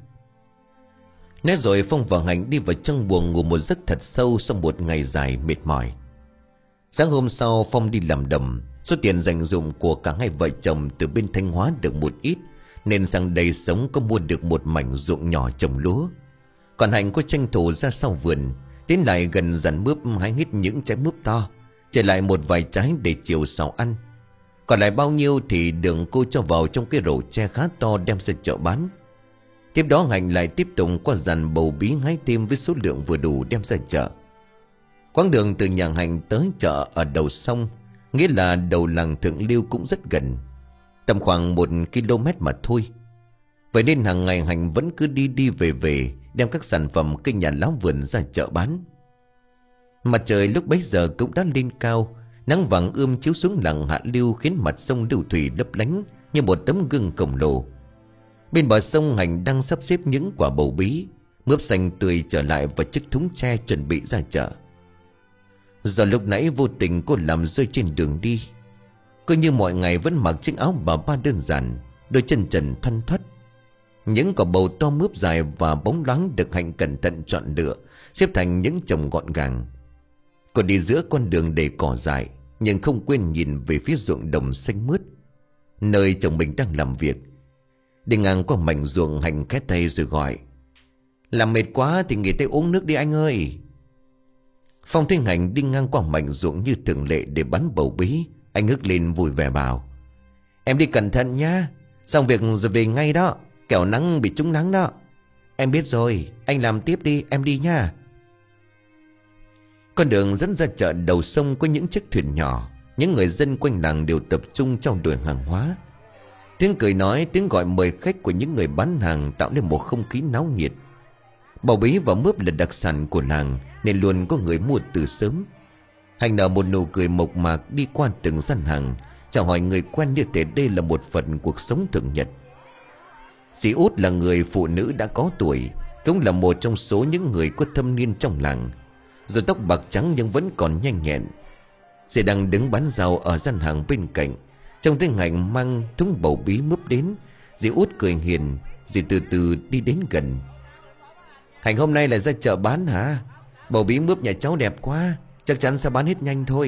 Nói rồi Phong và Hạnh đi vào trong buồng ngủ một giấc thật sâu sau một ngày dài mệt mỏi. Sáng hôm sau Phong đi làm đầm. Số tiền dành dụm của cả hai vợ chồng từ bên Thanh Hóa được một ít, nên sang đây sống có mua được một mảnh ruộng nhỏ trồng lúa. Còn Hạnh có tranh thủ ra sau vườn, tiến lại gần dàn mướp hái hết những trái mướp to, trở lại một vài trái để chiều xào ăn. Còn lại bao nhiêu thì đường cô cho vào trong cái rổ tre khá to đem ra chợ bán. Tiếp đó Hạnh lại tiếp tục qua dàn bầu bí hái thêm với số lượng vừa đủ đem ra chợ. Quãng đường từ nhà Hạnh tới chợ ở đầu sông, nghĩa là đầu làng Thượng Liêu, cũng rất gần, tầm khoảng một km mà thôi. Vậy nên hàng ngày Hạnh vẫn cứ đi đi về về, đem các sản phẩm cây nhà lá vườn ra chợ bán. Mặt trời lúc bấy giờ cũng đã lên cao, nắng vàng ươm chiếu xuống làng Hạ Liêu khiến mặt sông Lưu Thủy lấp lánh như một tấm gương khổng lồ. Bên bờ sông Hạnh đang sắp xếp những quả bầu bí, mướp xanh tươi trở lại vào chiếc thúng tre chuẩn bị ra chợ. Do lúc nãy vô tình cô làm rơi trên đường đi. Cô như mọi ngày vẫn mặc chiếc áo bà ba đơn giản, đôi chân trần thoăn thoắt. Những quả bầu to mướp dài và bóng loáng được Hạnh cẩn thận chọn lựa, xếp thành những chồng gọn gàng. Cô đi giữa con đường đầy cỏ dại, nhưng không quên nhìn về phía ruộng đồng xanh mướt, nơi chồng mình đang làm việc. Đi ngang qua mảnh ruộng, Hạnh khẽ tay rồi gọi: Làm mệt quá thì nghỉ tay uống nước đi anh ơi. Phong thấy Hạnh đi ngang qua mảnh ruộng như thường lệ để bắn bầu bí, anh ngước lên vui vẻ bảo: Em đi cẩn thận nhá, xong việc rồi về ngay đó, kẻo nắng bị trúng nắng đó. Em biết rồi, anh làm tiếp đi, em đi nha. Con đường dẫn ra chợ đầu sông có những chiếc thuyền nhỏ. Những người dân quanh làng đều tập trung trao đổi hàng hóa. Tiếng cười nói, tiếng gọi mời khách của những người bán hàng tạo nên một không khí náo nhiệt. Bầu bí và mướp là đặc sản của làng nên luôn có người mua từ sớm. Hạnh nở một nụ cười mộc mạc đi qua từng gian hàng, chào hỏi người quen như thể đây là một phần cuộc sống thường nhật. Dì Út là người phụ nữ đã có tuổi, cũng là một trong số những người có thâm niên trong làng. Rồi tóc bạc trắng nhưng vẫn còn nhanh nhẹn. Dì đang đứng bán rau ở gian hàng bên cạnh. Trong tiếng Hạnh mang thúng bầu bí mướp đến, dì Út cười hiền. Dì từ từ đi đến gần. Hạnh hôm nay là ra chợ bán hả? Bầu bí mướp nhà cháu đẹp quá, chắc chắn sẽ bán hết nhanh thôi.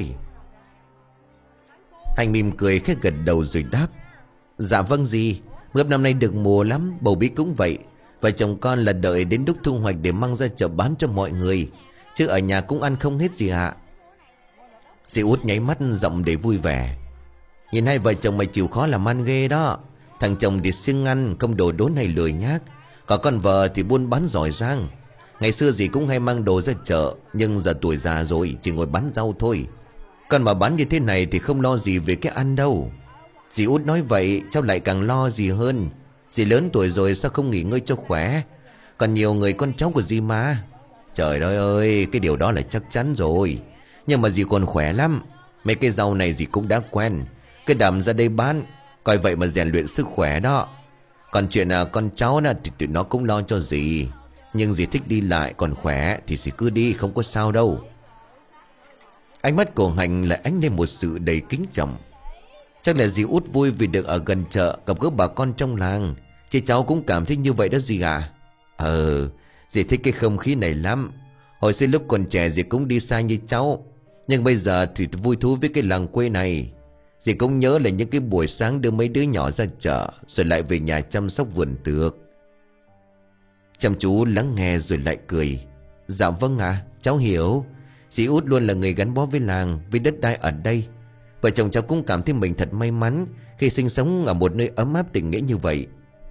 Hạnh mỉm cười khẽ gật đầu rồi đáp: Dạ vâng dì, mướp năm nay được mùa lắm, bầu bí cũng vậy. Vợ chồng con là đợi đến lúc thu hoạch để mang ra chợ bán cho mọi người, chứ ở nhà cũng ăn không hết gì ạ. Dì Út nháy mắt giọng để vui vẻ: Nhìn hai vợ chồng mày chịu khó làm ăn ghê đó. Thằng chồng thì siêng ăn, không đồ đốn hay lười nhác, còn con vợ thì buôn bán giỏi giang. Ngày xưa dì cũng hay mang đồ ra chợ, nhưng giờ tuổi già rồi, chỉ ngồi bán rau thôi. Còn mà bán như thế này thì không lo gì về cái ăn đâu. Dì út nói vậy cháu lại càng lo gì hơn. Dì lớn tuổi rồi sao không nghỉ ngơi cho khỏe? Còn nhiều người con cháu của dì mà. Trời đất ơi, cái điều đó là chắc chắn rồi. Nhưng mà dì còn khỏe lắm. Mấy cái rau này dì cũng đã quen. Cứ đầm ra đây bán, coi vậy mà rèn luyện sức khỏe đó. Còn chuyện à, con cháu đó, thì tụi nó cũng lo cho dì. Nhưng dì thích đi lại còn khỏe thì dì cứ đi, không có sao đâu. Ánh mắt của Hạnh lại ánh lên một sự đầy kính trọng. Chắc là dì út vui vì được ở gần chợ, gặp gỡ bà con trong làng. Chị cháu cũng cảm thấy như vậy đó dì à. Ờ, dì thích cái không khí này lắm. Hồi xưa lúc còn trẻ dì cũng đi xa như cháu, nhưng bây giờ thì vui thú với cái làng quê này. Dì cũng nhớ là những cái buổi sáng đưa mấy đứa nhỏ ra chợ, rồi lại về nhà chăm sóc vườn tược. Chăm chú lắng nghe rồi lại cười. Dạ vâng ạ, à, cháu hiểu. Dì út luôn là người gắn bó với làng, với đất đai ở đây. Vợ chồng cháu cũng cảm thấy mình thật may mắn khi sinh sống ở một nơi ấm áp tình nghĩa như vậy.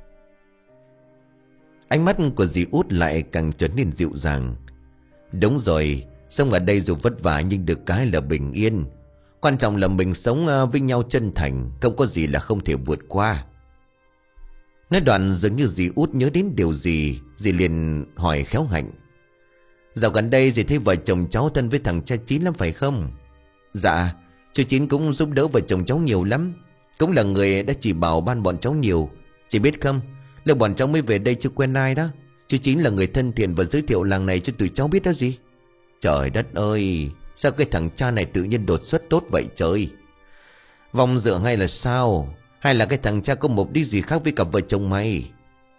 Ánh mắt của dì út lại càng trở nên dịu dàng. Đúng rồi, sống ở đây dù vất vả nhưng được cái là bình yên. Quan trọng là mình sống với nhau chân thành, không có gì là không thể vượt qua. Nói đoạn dường như dì út nhớ đến điều gì, dì liền hỏi khéo Hạnh. Dạo gần đây dì thấy vợ chồng cháu thân với thằng cha Chín lắm phải không? Dạ, chú Chín cũng giúp đỡ vợ chồng cháu nhiều lắm. Cũng là người đã chỉ bảo ban bọn cháu nhiều. Chị biết không, lúc bọn cháu mới về đây chưa quen ai đó, chú Chín là người thân thiện và giới thiệu làng này cho tụi cháu biết đó gì. Trời đất ơi, sao cái thằng cha này tự nhiên đột xuất tốt vậy trời? Vong dựa hay là sao? Hay là cái thằng cha có mục đích gì khác với cặp vợ chồng mày?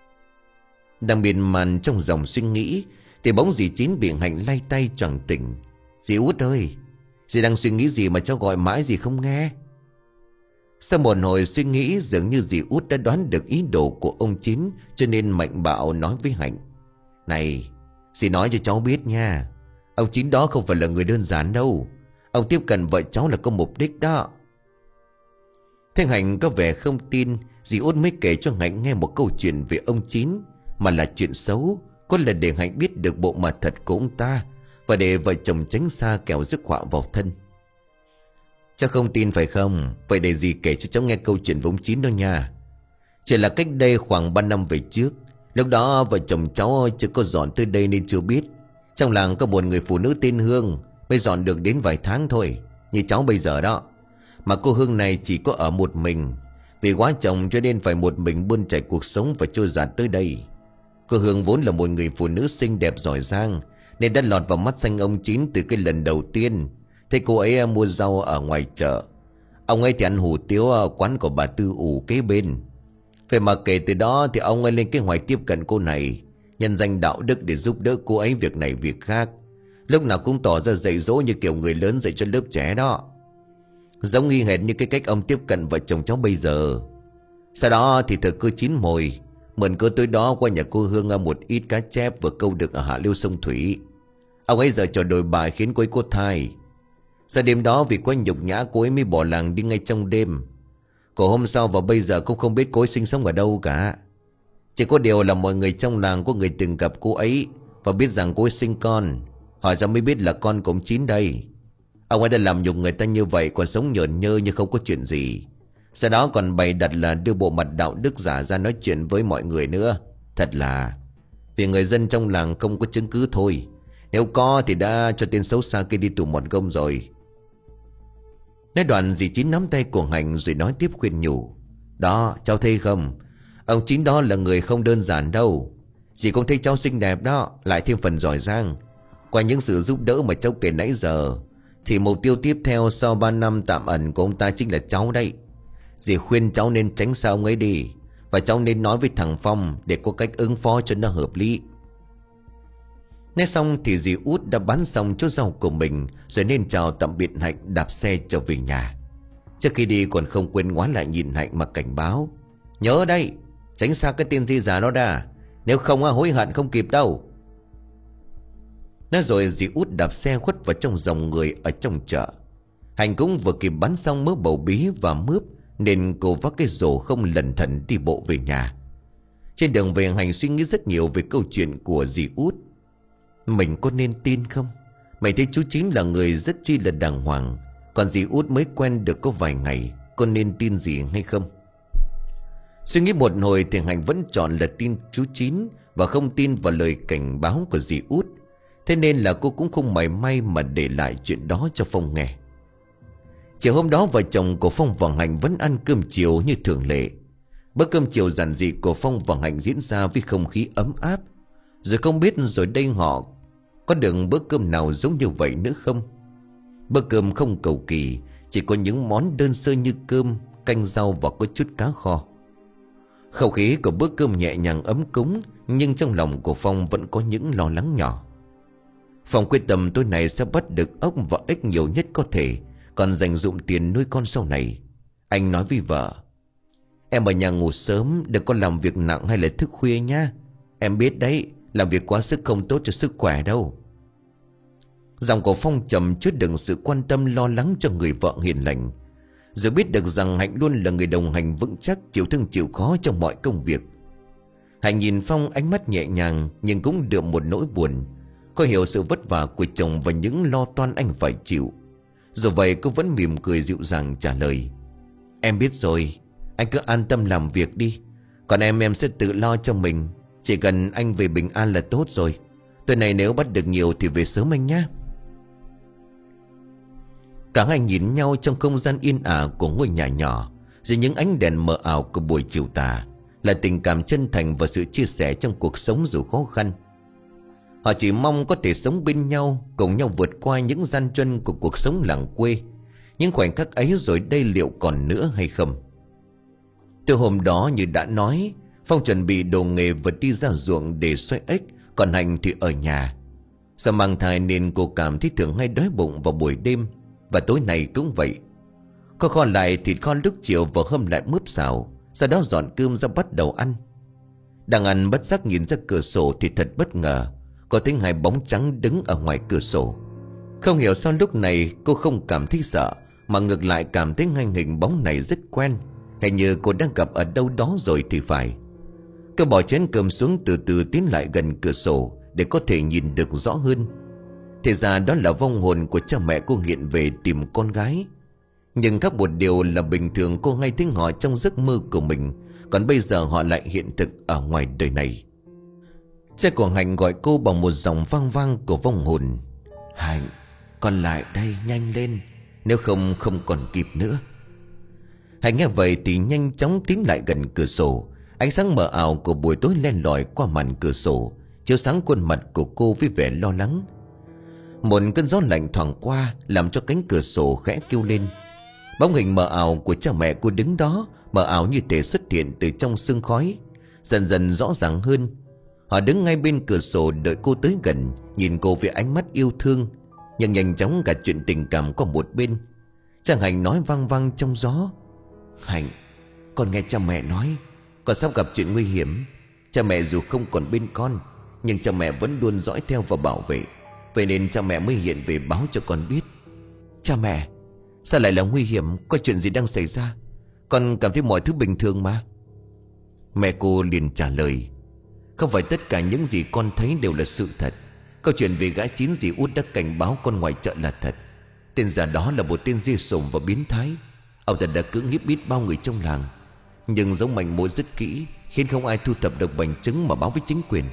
Đang miên man trong dòng suy nghĩ thì bỗng dì Chín bị Hạnh lay tay choàng tỉnh. Dì út ơi, dì đang suy nghĩ gì mà cháu gọi mãi dì không nghe? Sau một hồi suy nghĩ, dường như dì út đã đoán được ý đồ của ông Chín, cho nên mạnh bạo nói với Hạnh. Này, dì nói cho cháu biết nha, ông Chín đó không phải là người đơn giản đâu. Ông tiếp cận vợ cháu là có mục đích đó. Thế Hạnh có vẻ không tin, dì út mới kể cho Hạnh nghe một câu chuyện về ông Chín, mà là chuyện xấu, có là để Hạnh biết được bộ mặt thật của ông ta, và để vợ chồng tránh xa kẻo rước họa vào thân. Cháu không tin phải không? Vậy để dì kể cho cháu nghe câu chuyện với ông Chín đó nha. Chuyện là cách đây khoảng ba năm về trước. Lúc đó vợ chồng cháu chưa có dọn tới đây nên chưa biết. Trong làng có một người phụ nữ tên Hương, mới dọn được đến vài tháng thôi, như cháu bây giờ đó. Mà cô Hương này chỉ có ở một mình, vì quá chồng cho nên phải một mình bươn trải cuộc sống và trôi dạt tới đây. Cô Hương vốn là một người phụ nữ xinh đẹp giỏi giang, nên đã lọt vào mắt xanh ông Chín từ cái lần đầu tiên thấy cô ấy mua rau ở ngoài chợ. Ông ấy thì ăn hủ tiếu ở quán của bà Tư ủ kế bên. Vậy mà kể từ đó thì ông ấy lên kế hoạch tiếp cận cô này, nhân danh đạo đức để giúp đỡ cô ấy việc này việc khác. Lúc nào cũng tỏ ra dạy dỗ như kiểu người lớn dạy cho lớp trẻ đó, giống y hệt như cái cách ông tiếp cận vợ chồng cháu bây giờ. Sau đó thì thời cơ chín mồi, mượn cơ tối đó qua nhà cô Hương một ít cá chép vừa câu được ở hạ lưu sông Thủy. Ông ấy giờ trò đồi bài khiến cô ấy có thai. Sau đêm đó vì quá nhục nhã, cô ấy mới bỏ làng đi ngay trong đêm. Cổ hôm sau và bây giờ cũng không biết cô ấy sinh sống ở đâu cả. Chỉ có điều là mọi người trong làng có người từng gặp cô ấy và biết rằng cô ấy sinh con. Hỏi ra mới biết là con của ông Chín đây. Ông ấy đã làm nhục người ta như vậy, còn sống nhởn nhơ như không có chuyện gì. Sau đó còn bày đặt là đưa bộ mặt đạo đức giả ra nói chuyện với mọi người nữa. Thật là vì người dân trong làng không có chứng cứ thôi. Nếu có thì đã cho tên xấu xa kia đi tù một gông rồi. Nói đoạn dì Chín nắm tay của Hạnh rồi nói tiếp khuyên nhủ. Đó, cháu thấy không, ông Chín đó là người không đơn giản đâu. Dì cũng thấy cháu xinh đẹp đó, lại thêm phần giỏi giang. Qua những sự giúp đỡ mà cháu kể nãy giờ, thì mục tiêu tiếp theo sau ba năm tạm ẩn của ông ta chính là cháu đây. Dì khuyên cháu nên tránh xa ông ấy đi, và cháu nên nói với thằng Phong để có cách ứng phó cho nó hợp lý. Nói xong thì dì út đã bán xong chỗ rau của mình, rồi nên chào tạm biệt Hạnh, đạp xe trở về nhà. Trước khi đi còn không quên ngoái lại nhìn Hạnh mà cảnh báo. Nhớ đây, tránh xa cái tên di già đó ra, nếu không hối hận không kịp đâu. Nói rồi dì út đạp xe khuất vào trong dòng người ở trong chợ. Hạnh cũng vừa kịp bán xong mớ bầu bí và mướp, nên cô vác cái rổ không lẩn thẩn đi bộ về nhà. Trên đường về, Hạnh suy nghĩ rất nhiều về câu chuyện của dì út. Mình có nên tin không? Mày thấy chú Chín là người rất chi là đàng hoàng, còn dì Út mới quen được có vài ngày. Có nên tin gì hay không? Suy nghĩ một hồi thì Hạnh vẫn chọn là tin chú Chín và không tin vào lời cảnh báo của dì Út. Thế nên là cô cũng không mảy may mà để lại chuyện đó cho Phong nghe. Chiều hôm đó vợ chồng của Phong và Hạnh vẫn ăn cơm chiều như thường lệ. Bữa cơm chiều giản dị của Phong và Hạnh diễn ra với không khí ấm áp. Rồi không biết rồi đây họ có được bữa cơm nào giống như vậy nữa không? Bữa cơm không cầu kỳ, chỉ có những món đơn sơ như cơm, canh rau và có chút cá kho. Không khí của bữa cơm nhẹ nhàng ấm cúng, nhưng trong lòng của Phong vẫn có những lo lắng nhỏ. Phong quyết tâm tối nay sẽ bắt được ốc và ếch nhiều nhất có thể, còn dành dụm tiền nuôi con sau này. Anh nói với vợ: Em ở nhà ngủ sớm, đừng có làm việc nặng hay là thức khuya nha. Em biết đấy, làm việc quá sức không tốt cho sức khỏe đâu. Giọng của Phong trầm chứa đựng sự quan tâm lo lắng cho người vợ hiền lành. Rồi biết được rằng Hạnh luôn là người đồng hành vững chắc, chịu thương chịu khó trong mọi công việc. Hạnh nhìn Phong ánh mắt nhẹ nhàng, nhưng cũng đượm một nỗi buồn. Cô hiểu sự vất vả của chồng và những lo toan anh phải chịu. Dù vậy cô vẫn mỉm cười dịu dàng trả lời: Em biết rồi, anh cứ an tâm làm việc đi. Còn em em sẽ tự lo cho mình. Chỉ cần anh về bình an là tốt rồi. Tối nay nếu bắt được nhiều thì về sớm anh nhé. Cả hai nhìn nhau trong không gian yên ả của ngôi nhà nhỏ, dưới những ánh đèn mờ ảo của buổi chiều tà, là tình cảm chân thành và sự chia sẻ trong cuộc sống dù khó khăn. Họ chỉ mong có thể sống bên nhau, cùng nhau vượt qua những gian truân của cuộc sống làng quê. Những khoảnh khắc ấy rồi đây liệu còn nữa hay không? Từ hôm đó như đã nói, Phong chuẩn bị đồ nghề và đi ra ruộng để xoay ếch, còn Hạnh thì ở nhà. Do mang thai nên cô cảm thấy thường hay đói bụng vào buổi đêm, và tối nay cũng vậy. Cô kho lại thịt kho lúc chiều và hâm lại mướp xào, sau đó dọn cơm ra bắt đầu ăn. Đang ăn bất giác nhìn ra cửa sổ thì thật bất ngờ, có thấy hai bóng trắng đứng ở ngoài cửa sổ. Không hiểu sao lúc này cô không cảm thấy sợ, mà ngược lại cảm thấy hai hình bóng này rất quen. Hình như cô đang gặp ở đâu đó rồi thì phải. Cô bỏ chén cơm xuống, từ từ tiến lại gần cửa sổ để có thể nhìn được rõ hơn. Thì ra đó là vong hồn của cha mẹ cô hiện về tìm con gái. Nhưng khác một điều là bình thường cô hay thấy họ trong giấc mơ của mình, còn bây giờ họ lại hiện thực ở ngoài đời này. Cha của Hạnh gọi cô bằng một giọng vang vang của vong hồn: Hạnh, con lại đây, nhanh lên, nếu không không còn kịp nữa. Hạnh nghe vậy thì nhanh chóng tiến lại gần cửa sổ. Ánh sáng mờ ảo của buổi tối len lỏi qua màn cửa sổ, chiếu sáng khuôn mặt của cô với vẻ lo lắng. Một cơn gió lạnh thoảng qua, làm cho cánh cửa sổ khẽ kêu lên. Bóng hình mờ ảo của cha mẹ cô đứng đó, mờ ảo như thể xuất hiện từ trong sương khói, dần dần rõ ràng hơn. Họ đứng ngay bên cửa sổ đợi cô tới gần, nhìn cô với ánh mắt yêu thương. Nhưng nhanh chóng cả chuyện tình cảm qua một bên. Cha Hạnh nói vang vang trong gió: Hạnh, con nghe cha mẹ nói con sắp gặp chuyện nguy hiểm. Cha mẹ dù không còn bên con, nhưng cha mẹ vẫn luôn dõi theo và bảo vệ. Vậy nên cha mẹ mới hiện về báo cho con biết. Cha mẹ, sao lại là nguy hiểm? Có chuyện gì đang xảy ra? Con cảm thấy mọi thứ bình thường mà. Mẹ cô liền trả lời: Không phải tất cả những gì con thấy đều là sự thật. Câu chuyện về gã Chín dì Út đã cảnh báo con ngoài chợ là thật. Tên già đó là một tên dê sồm và biến thái. Ông ta đã cưỡng hiếp biết bao người trong làng, nhưng giấu manh mối rất kỹ, khiến không ai thu thập được bằng chứng mà báo với chính quyền.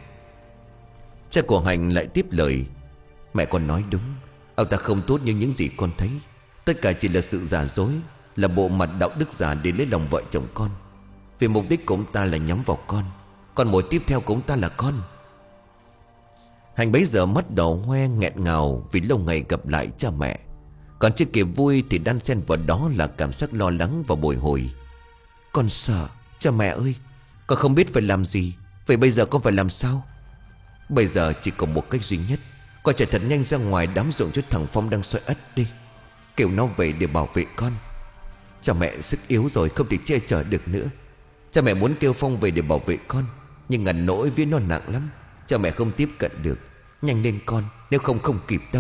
Cha của Hạnh lại tiếp lời: Mẹ con nói đúng, ông ta không tốt như những gì con thấy. Tất cả chỉ là sự giả dối, là bộ mặt đạo đức giả để lấy lòng vợ chồng con. Vì mục đích của ông ta là nhắm vào con, con mồi tiếp theo của ông ta là con. Hạnh bấy giờ mắt đỏ hoe nghẹn ngào vì lâu ngày gặp lại cha mẹ. Còn chưa kịp vui thì đan xen vào đó là cảm giác lo lắng và bồi hồi. Con sợ, cha mẹ ơi, con không biết phải làm gì. Vậy bây giờ con phải làm sao? Bây giờ chỉ có một cách duy nhất. Con chạy thật nhanh ra ngoài đám ruộng cho thằng Phong đang xoay ất đi, kêu nó về để bảo vệ con. Cha mẹ sức yếu rồi, không thể che chở được nữa. Cha mẹ muốn kêu Phong về để bảo vệ con, nhưng ngần nỗi với nó nặng lắm, cha mẹ không tiếp cận được. Nhanh lên con, nếu không không kịp đâu.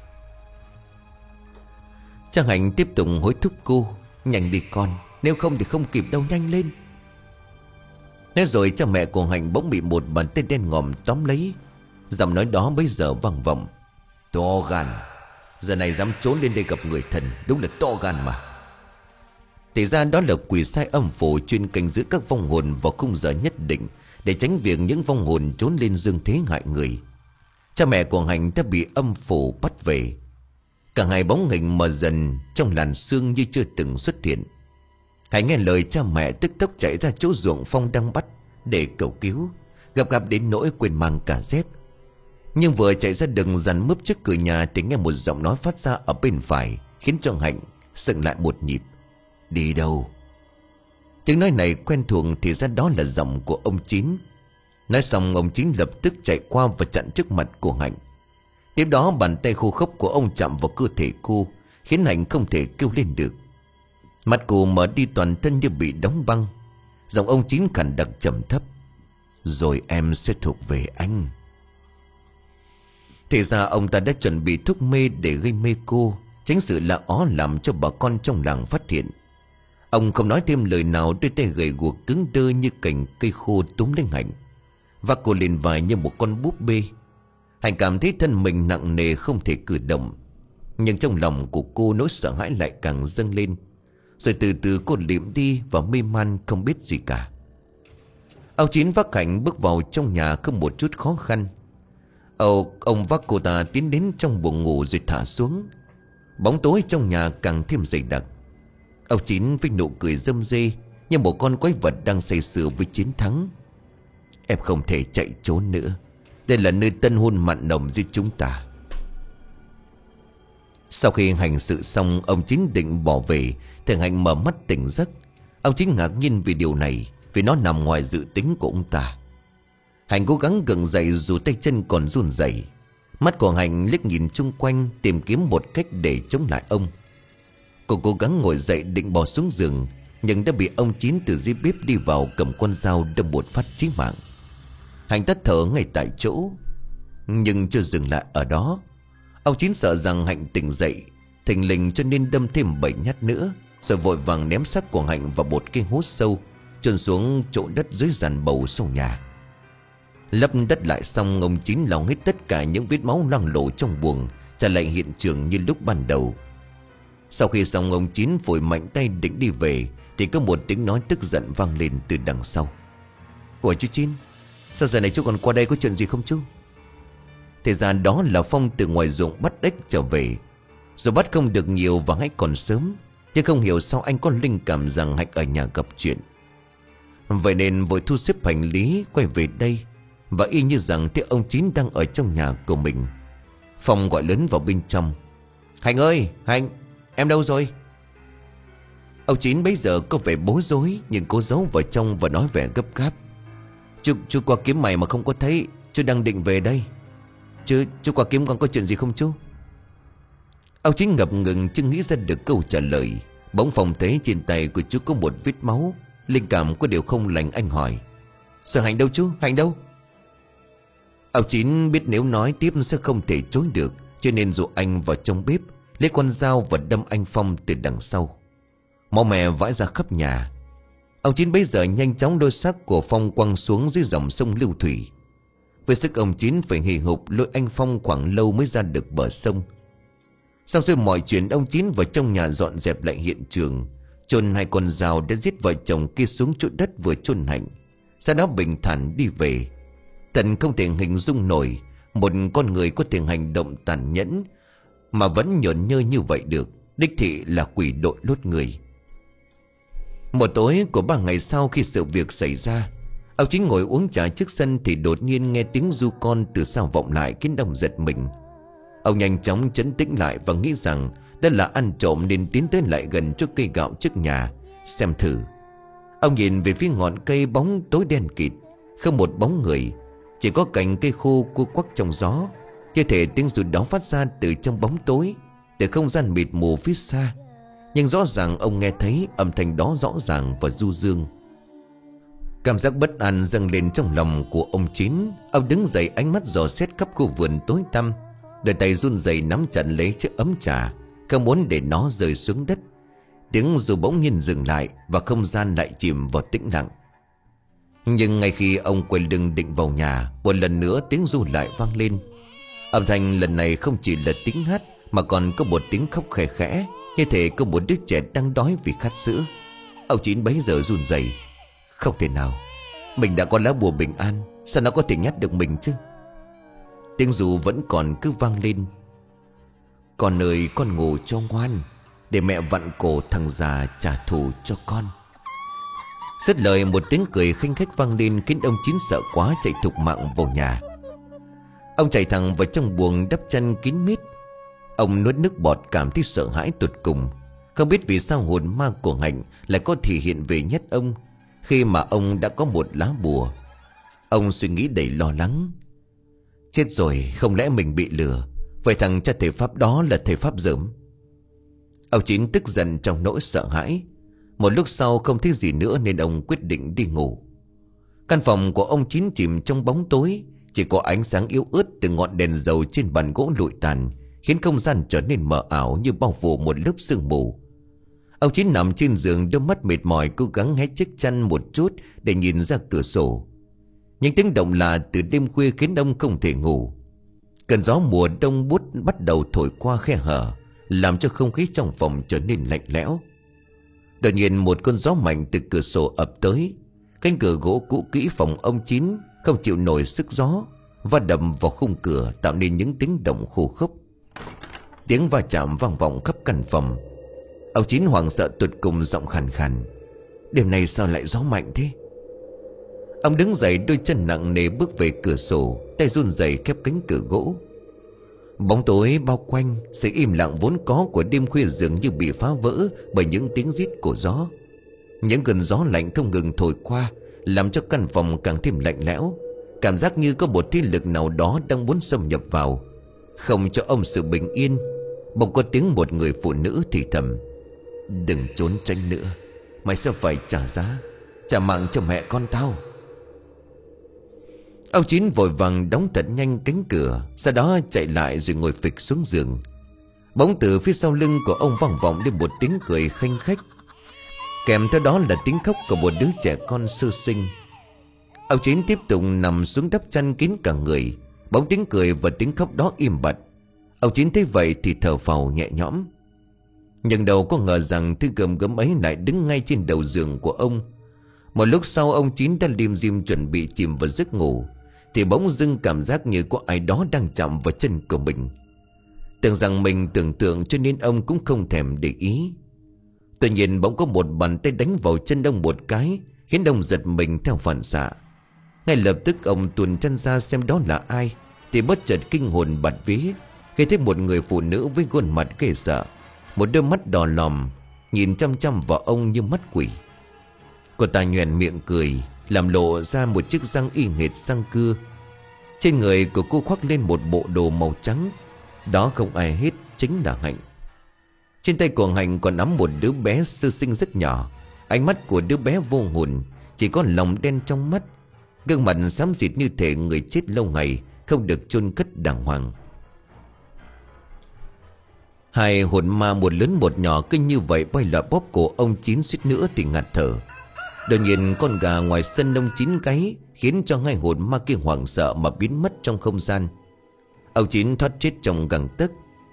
Cha Hạnh tiếp tục hối thúc cô: Nhanh đi con, nếu không thì không kịp đâu, nhanh lên. Nói rồi cha mẹ của Hạnh bỗng bị một bàn tay đen ngòm tóm lấy. Giọng nói đó bây giờ vang vọng: To gan, giờ này dám trốn lên đây gặp người thần, đúng là to gan mà. Thì ra đó là quỷ sai âm phủ chuyên canh giữ các vong hồn vào khung giờ nhất định, để tránh việc những vong hồn trốn lên dương thế hại người. Cha mẹ của Hạnh đã bị âm phủ bắt về. Cả hai bóng hình mờ dần trong làn sương như chưa từng xuất hiện. Hạnh nghe lời cha mẹ tức tốc chạy ra chỗ ruộng Phong đang bắt để cầu cứu, gặp gặp đến nỗi quên mang cả dép. Nhưng vừa chạy ra đường dằn mướp trước cửa nhà thì nghe một giọng nói phát ra ở bên phải, khiến cho Hạnh sững lại một nhịp. Đi đâu? Tiếng nói này quen thuộc thì ra đó là giọng của ông Chín. Nói xong ông Chín lập tức chạy qua và chặn trước mặt của Hạnh. Tiếp đó bàn tay khô khốc của ông chạm vào cơ thể cô, khiến Hạnh không thể kêu lên được. Mặt cô mở đi, toàn thân như bị đóng băng. Giọng ông Chín khàn đặc trầm thấp: Rồi em sẽ thuộc về anh. Thì ra ông ta đã chuẩn bị thuốc mê để gây mê cô, tránh sự lạ ó làm cho bà con trong làng phát hiện. Ông không nói thêm lời nào, đôi tay gầy guộc cứng đơ như cành cây khô túm lên Hạnh, và cô lên vai như một con búp bê. Hạnh cảm thấy thân mình nặng nề không thể cử động, nhưng trong lòng của cô nỗi sợ hãi lại càng dâng lên. Rồi từ từ cô liệm đi và mê man không biết gì cả. Ông Chín vác Hạnh bước vào trong nhà không một chút khó khăn. Âu, ông vác cô ta tiến đến trong buồng ngủ rồi thả xuống. Bóng tối trong nhà càng thêm dày đặc. Ông Chín với nụ cười râm rê như một con quái vật đang say sưa với chiến thắng: Em không thể chạy trốn nữa. Đây là nơi tân hôn mặn nồng giữa chúng ta. Sau khi hành sự xong, ông Chín định bỏ về thì Hạnh mở mắt tỉnh giấc. Ông Chín ngạc nhiên vì điều này, vì nó nằm ngoài dự tính của ông ta. Hạnh cố gắng gượng dậy dù tay chân còn run rẩy. Mắt của Hạnh liếc nhìn chung quanh, tìm kiếm một cách để chống lại ông. Cô cố gắng ngồi dậy định bò xuống giường, nhưng đã bị ông Chín từ dưới bếp đi vào cầm con dao đâm một phát chí mạng. Hạnh tắt thở ngay tại chỗ. Nhưng chưa dừng lại ở đó. Ông Chín sợ rằng Hạnh tỉnh dậy thình lình cho nên đâm thêm bảy nhát nữa, rồi vội vàng ném xác của Hạnh vào một cái hố sâu chôn xuống chỗ đất dưới giàn bầu sau nhà. Lấp đất lại xong, ông Chín lau hết tất cả những vết máu loang lổ trong buồng, trả lại hiện trường như lúc ban đầu. Sau khi xong, ông Chín vội mạnh tay định đi về thì có một tiếng nói tức giận vang lên từ đằng sau: Ủa chú Chín, sao giờ này chú còn qua đây, có chuyện gì không chú? Thì ra đó là Phong từ ngoài ruộng bắt ếch trở về. Dù bắt không được nhiều và hãy còn sớm, nhưng không hiểu sao anh có linh cảm rằng Hạnh ở nhà gặp chuyện. Vậy nên vội thu xếp hành lý quay về đây. Và y như rằng thấy ông Chín đang ở trong nhà của mình, Phong gọi lớn vào bên trong: Hạnh ơi, Hạnh, em đâu rồi? Ông Chín bấy giờ có vẻ bối rối, nhưng cố giấu vào trong và nói vẻ gấp gáp: Chú, chú qua kiếm mày mà không có thấy. Chú đang định về đây. Chú, chú qua kiếm con có chuyện gì không chú? Ông Chín ngập ngừng chưa nghĩ ra được câu trả lời. Bỗng Phong thấy trên tay của chú có một vết máu. Linh cảm có điều không lành, anh hỏi: Sao Hạnh đâu chú, Hạnh đâu? Ông Chín biết nếu nói tiếp sẽ không thể chối được, cho nên dụ anh vào trong bếp, lấy con dao và đâm anh Phong từ đằng sau. Máu me vãi ra khắp nhà. Ông Chín bấy giờ nhanh chóng đôi xác của Phong quăng xuống dưới dòng sông Lưu Thủy. Với sức ông Chín phải hì hục lôi anh Phong khoảng lâu mới ra được bờ sông. Xong rồi mọi chuyện, ông Chín vào trong nhà dọn dẹp lại hiện trường, chôn hai con dao đã giết vợ chồng kia xuống chỗ đất vừa chôn Hạnh. Sau đó bình thản đi về. Tần không thể hình dung nổi một con người có thể hành động tàn nhẫn mà vẫn nhởn nhơ như vậy được. Đích thị là quỷ đội lốt người. Một tối của ba ngày sau khi sự việc xảy ra, ông Chín ngồi uống trà trước sân thì đột nhiên nghe tiếng ru con từ sau vọng lại, khiến ông giật mình. Ông nhanh chóng trấn tĩnh lại và nghĩ rằng đó là ăn trộm, nên tiến tới lại gần chỗ cây gạo trước nhà xem thử. Ông nhìn về phía ngọn cây, bóng tối đen kịt, không một bóng người, chỉ có cành cây khô cua quắc trong gió. Như thể tiếng ru đó phát ra từ trong bóng tối, từ không gian mịt mù phía xa. Nhưng rõ ràng ông nghe thấy âm thanh đó rõ ràng và du dương. Cảm giác bất an dâng lên trong lòng của ông Chín. Ông đứng dậy, ánh mắt dò xét khắp khu vườn tối tăm, đôi tay run rẩy nắm chặt lấy chiếc ấm trà, không muốn để nó rơi xuống đất. Tiếng ru bỗng nhiên dừng lại và không gian lại chìm vào tĩnh lặng. Nhưng ngay khi ông quay lưng định vào nhà, một lần nữa tiếng ru lại vang lên. Âm thanh lần này không chỉ là tiếng hát, mà còn có một tiếng khóc khẽ khẽ, như thể có một đứa trẻ đang đói vì khát sữa. Ông Chín bấy giờ run rẩy. Không thể nào, mình đã có lá bùa bình an, sao nó có thể nhát được mình chứ? Tiếng ru vẫn còn cứ vang lên. Con ơi, con ngủ cho ngoan, để mẹ vặn cổ thằng già trả thù cho con. Dứt lời, một tiếng cười khinh khách vang lên, khiến ông Chín sợ quá chạy thục mạng vào nhà. Ông chạy thẳng vào trong buồng đắp chăn kín mít. Ông nuốt nước bọt, cảm thấy sợ hãi tột cùng. Không biết vì sao hồn ma của Hạnh lại có thể hiện về nhét ông, khi mà ông đã có một lá bùa. Ông suy nghĩ đầy lo lắng. Chết rồi, không lẽ mình bị lừa? Vậy thằng cha thầy pháp đó là thầy pháp dởm. Ông Chín tức giận trong nỗi sợ hãi. Một lúc sau không thấy gì nữa nên ông quyết định đi ngủ. Căn phòng của ông Chín chìm trong bóng tối, chỉ có ánh sáng yếu ớt từ ngọn đèn dầu trên bàn gỗ lụi tàn, khiến không gian trở nên mờ ảo như bao phủ một lớp sương mù. Ông Chín nằm trên giường, đôi mắt mệt mỏi, cố gắng hé chiếc chăn một chút để nhìn ra cửa sổ. Những tiếng động lạ từ đêm khuya khiến ông không thể ngủ. Cơn gió mùa đông buốt bắt đầu thổi qua khe hở, làm cho không khí trong phòng trở nên lạnh lẽo. Đột nhiên một cơn gió mạnh từ cửa sổ ập tới. Cánh cửa gỗ cũ kỹ phòng ông Chín không chịu nổi sức gió, va đập vào khung cửa, tạo nên những tiếng động khô khốc. Tiếng va chạm vang vọng khắp căn phòng. Ông Chín hoảng sợ tột cùng, giọng khàn khàn. Đêm nay sao lại gió mạnh thế? Ông đứng dậy, đôi chân nặng nề bước về cửa sổ, tay run rẩy khép cánh cửa gỗ. Bóng tối bao quanh, sự im lặng vốn có của đêm khuya dường như bị phá vỡ bởi những tiếng rít của gió. Những cơn gió lạnh không ngừng thổi qua, làm cho căn phòng càng thêm lạnh lẽo. Cảm giác như có một thế lực nào đó đang muốn xâm nhập vào, không cho ông sự bình yên. Bỗng có tiếng một người phụ nữ thì thầm. Đừng trốn tránh nữa, mày sẽ phải trả giá, trả mạng cho mẹ con tao. Ông Chín vội vàng đóng thật nhanh cánh cửa, sau đó chạy lại rồi ngồi phịch xuống giường. Bỗng từ phía sau lưng của ông vang vọng lên một tiếng cười khanh khách, kèm theo đó là tiếng khóc của một đứa trẻ con sơ sinh. Ông Chín tiếp tục nằm xuống đắp chăn kín cả người. Bỗng tiếng cười và tiếng khóc đó im bặt. Ông Chín thấy vậy thì thở phào nhẹ nhõm. Nhưng đâu có ngờ rằng thứ gầm gấm ấy lại đứng ngay trên đầu giường của ông. Một lúc sau ông Chín đã lim dim chuẩn bị chìm vào giấc ngủ, thì bỗng dưng cảm giác như có ai đó đang chạm vào chân của mình. Tưởng rằng mình tưởng tượng cho nên ông cũng không thèm để ý. Tuy nhiên bỗng có một bàn tay đánh vào chân ông một cái, khiến ông giật mình theo phản xạ. Ngay lập tức ông tuồn chân ra xem đó là ai, thì bất chợt kinh hồn bạt vía khi thấy một người phụ nữ với khuôn mặt ghê sợ, một đôi mắt đỏ lòm nhìn chăm chăm vào ông như mắt quỷ. Cô ta nhoẻn miệng cười, làm lộ ra một chiếc răng y hệt răng cưa. Trên người của cô khoác lên một bộ đồ màu trắng. Đó không ai hết chính là Hạnh. Trên tay của Hạnh còn nắm một đứa bé sơ sinh rất nhỏ. Ánh mắt của đứa bé vô hồn, chỉ có lòng đen trong mắt, gương mặt xám xịt như thể người chết lâu ngày không được chôn cất đàng hoàng. Hai hồn ma một lớn một nhỏ cứ như vậy bay lại bóp cổ ông Chín, suýt nữa thì ngạt thở. Đột nhiên con gà ngoài sân ông Chín gáy, khiến cho hai hồn ma kia hoảng sợ mà biến mất trong không gian. Ông Chín thoát chết trong gang tấc.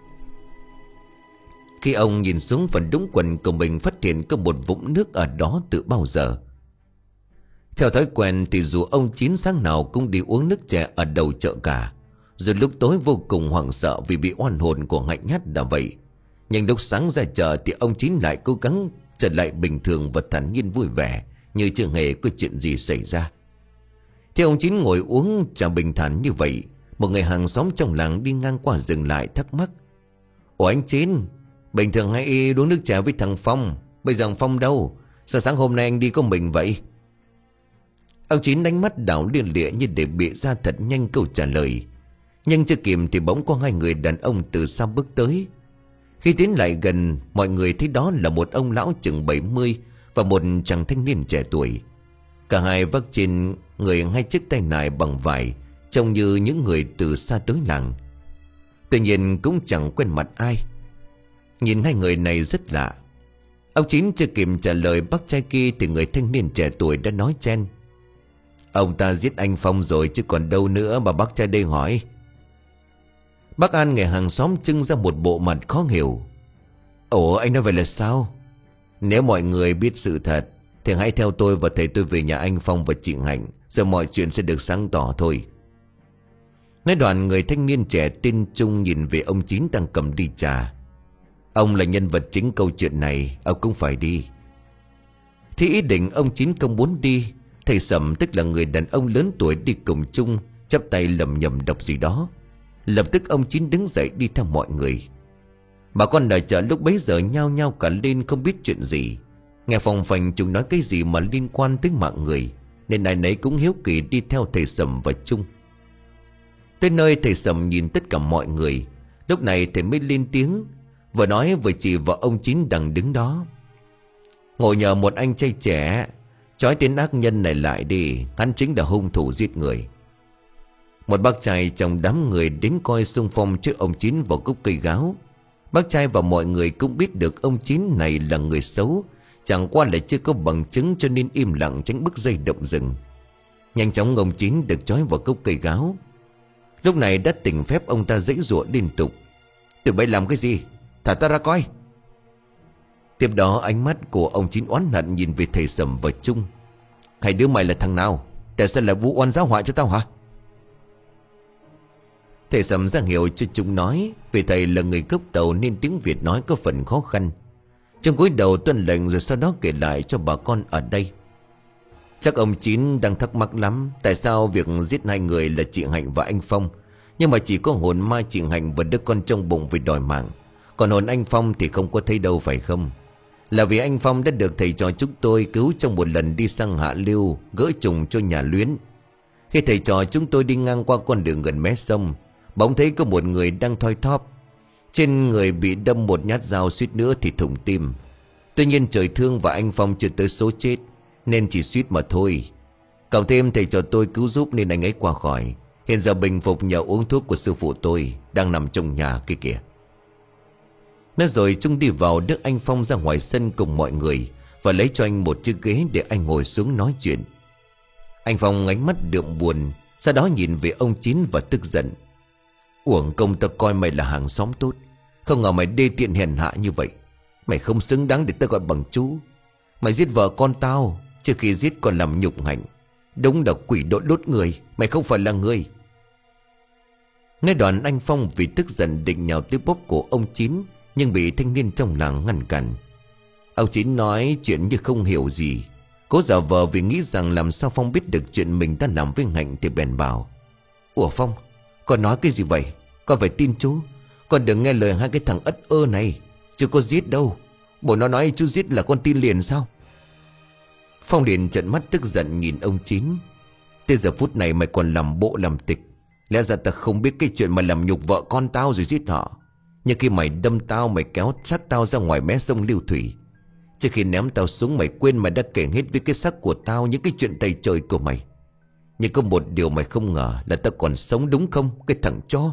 Khi ông nhìn xuống phần đũng quần của mình, phát hiện có một vũng nước ở đó từ bao giờ. Theo thói quen thì dù ông Chín sáng nào cũng đi uống nước chè ở đầu chợ cả, rồi lúc tối vô cùng hoảng sợ vì bị oan hồn của Hạnh nhát đã vậy. Nhưng lúc sáng ra chợ thì ông Chín lại cố gắng trở lại bình thường và thản nhiên vui vẻ, như chưa hề có chuyện gì xảy ra. Thì ông Chín ngồi uống trà bình thản như vậy, một người hàng xóm trong làng đi ngang qua dừng lại thắc mắc. Ủa anh Chín, bình thường hay uống nước trà với thằng Phong, bây giờ thằng Phong đâu? Sao sáng hôm nay anh đi có mình vậy? Ông Chín đánh mắt đảo liên lịa như để bịa ra thật nhanh câu trả lời. Nhưng chưa kịp thì bỗng có hai người đàn ông từ xa bước tới. Khi tiến lại gần, mọi người thấy đó là một ông lão chừng bảy mươi và một chàng thanh niên trẻ tuổi. Cả hai vác trên người hai chiếc tay nải bằng vải, trông như những người từ xa tới làng. Tuy nhiên cũng chẳng quen mặt ai. Nhìn hai người này rất lạ. Ông Chín chưa kịp trả lời bác trai kia thì người thanh niên trẻ tuổi đã nói chen. Ông ta giết anh Phong rồi chứ còn đâu nữa mà bác trai đây hỏi. Bác An người hàng xóm trưng ra một bộ mặt khó hiểu. Ủa anh nói vậy là sao? Nếu mọi người biết sự thật thì hãy theo tôi và thầy tôi về nhà anh Phong và chị Hạnh, rồi mọi chuyện sẽ được sáng tỏ thôi. Nói đoạn người thanh niên trẻ tên Trung nhìn về ông Chín đang cầm ly trà. Ông là nhân vật chính câu chuyện này, ông cũng phải đi. Thì ý định ông Chín không muốn đi. Thầy Sầm tức là người đàn ông lớn tuổi đi cùng Trung, chắp tay lầm nhầm đọc gì đó. Lập tức ông Chín đứng dậy đi theo mọi người. Bà con ở chợ lúc bấy giờ nhao nhao cả lên không biết chuyện gì. Nghe phòng phành chúng nói cái gì mà liên quan tới mạng người, nên ai nấy cũng hiếu kỳ đi theo thầy Sầm và Trung. Tới nơi thầy Sầm nhìn tất cả mọi người. Lúc này thầy mới lên tiếng, vừa nói vừa chỉ vào ông Chín đang đứng đó. Ngồi nhờ một anh trai trẻ, trói tên ác nhân này lại đi, hắn chính là hung thủ giết người. Một bác trai trong đám người đến coi xung phong trước ông Chín vào gốc cây gáo. Bác trai và mọi người cũng biết được ông Chín này là người xấu, chẳng qua là chưa có bằng chứng cho nên im lặng tránh bức dây động rừng. Nhanh chóng ông Chín được trói vào gốc cây gáo. Lúc này đã tỉnh phép ông ta giãy giụa liên tục. Tụi bay làm cái gì? Thả ta ra coi. Tiếp đó ánh mắt của ông Chín oán hận nhìn về thầy Sầm và Trung. Hai đứa mày là thằng nào? Tại sao lại vu oan giáo họa cho tao hả? Thầy Sầm ra hiệu cho Trung nói, vì thầy là người gốc Tàu nên tiếng Việt nói có phần khó khăn. Trung cúi đầu tuân lệnh rồi sau đó kể lại cho bà con ở đây. Chắc ông Chín đang thắc mắc lắm, tại sao việc giết hai người là chị Hạnh và anh Phong, nhưng mà chỉ có hồn ma chị Hạnh và đứa con trong bụng vì đòi mạng, còn hồn anh Phong thì không có thấy đâu phải không? Là vì anh Phong đã được thầy trò chúng tôi cứu trong một lần đi sang Hạ Lưu gỡ trùng cho nhà Luyến. Khi thầy trò chúng tôi đi ngang qua con đường gần mé sông, bỗng thấy có một người đang thoi thóp. Trên người bị đâm một nhát dao suýt nữa thì thủng tim. Tuy nhiên trời thương và anh Phong chưa tới số chết nên chỉ suýt mà thôi. Cộng thêm thầy trò tôi cứu giúp nên anh ấy qua khỏi. Hiện giờ bình phục nhờ uống thuốc của sư phụ tôi, đang nằm trong nhà kia kìa. Nói rồi Trung đi vào đưa anh Phong ra ngoài sân cùng mọi người và lấy cho anh một chiếc ghế để anh ngồi xuống nói chuyện. Anh Phong ánh mắt đượm buồn, sau đó nhìn về ông Chín và tức giận. Uổng công ta coi mày là hàng xóm tốt, không ngờ mày đê tiện hèn hạ như vậy. Mày không xứng đáng để ta gọi bằng chú. Mày giết vợ con tao, trước khi giết còn làm nhục hạnh. Đúng là quỷ đội đốt người, mày không phải là người. Nói đoạn anh Phong vì tức giận định nhào tới bóp cổ ông Chín, nhưng bị thanh niên trong làng ngăn cản. Ông Chín nói chuyện như không hiểu gì, cố giả vờ vì nghĩ rằng làm sao Phong biết được chuyện mình đã làm với Hạnh thì bèn bảo. Ủa Phong, con nói cái gì vậy? Con phải tin chú. Con đừng nghe lời hai cái thằng ất ơ này. Chú có giết đâu. Bộ nó nói chú giết là con tin liền sao? Phong liền trợn mắt tức giận nhìn ông Chín. Tới giờ phút này mày còn làm bộ làm tịch. Lẽ ra ta không biết cái chuyện mà làm nhục vợ con tao rồi giết họ. Nhưng khi mày đâm tao, mày kéo xác tao ra ngoài mé sông Lưu Thủy. Trước khi ném tao xuống, mày quên mày đã kể hết với cái xác của tao những cái chuyện tày trời của mày. Nhưng có một điều mày không ngờ là tao còn sống đúng không, cái thằng chó.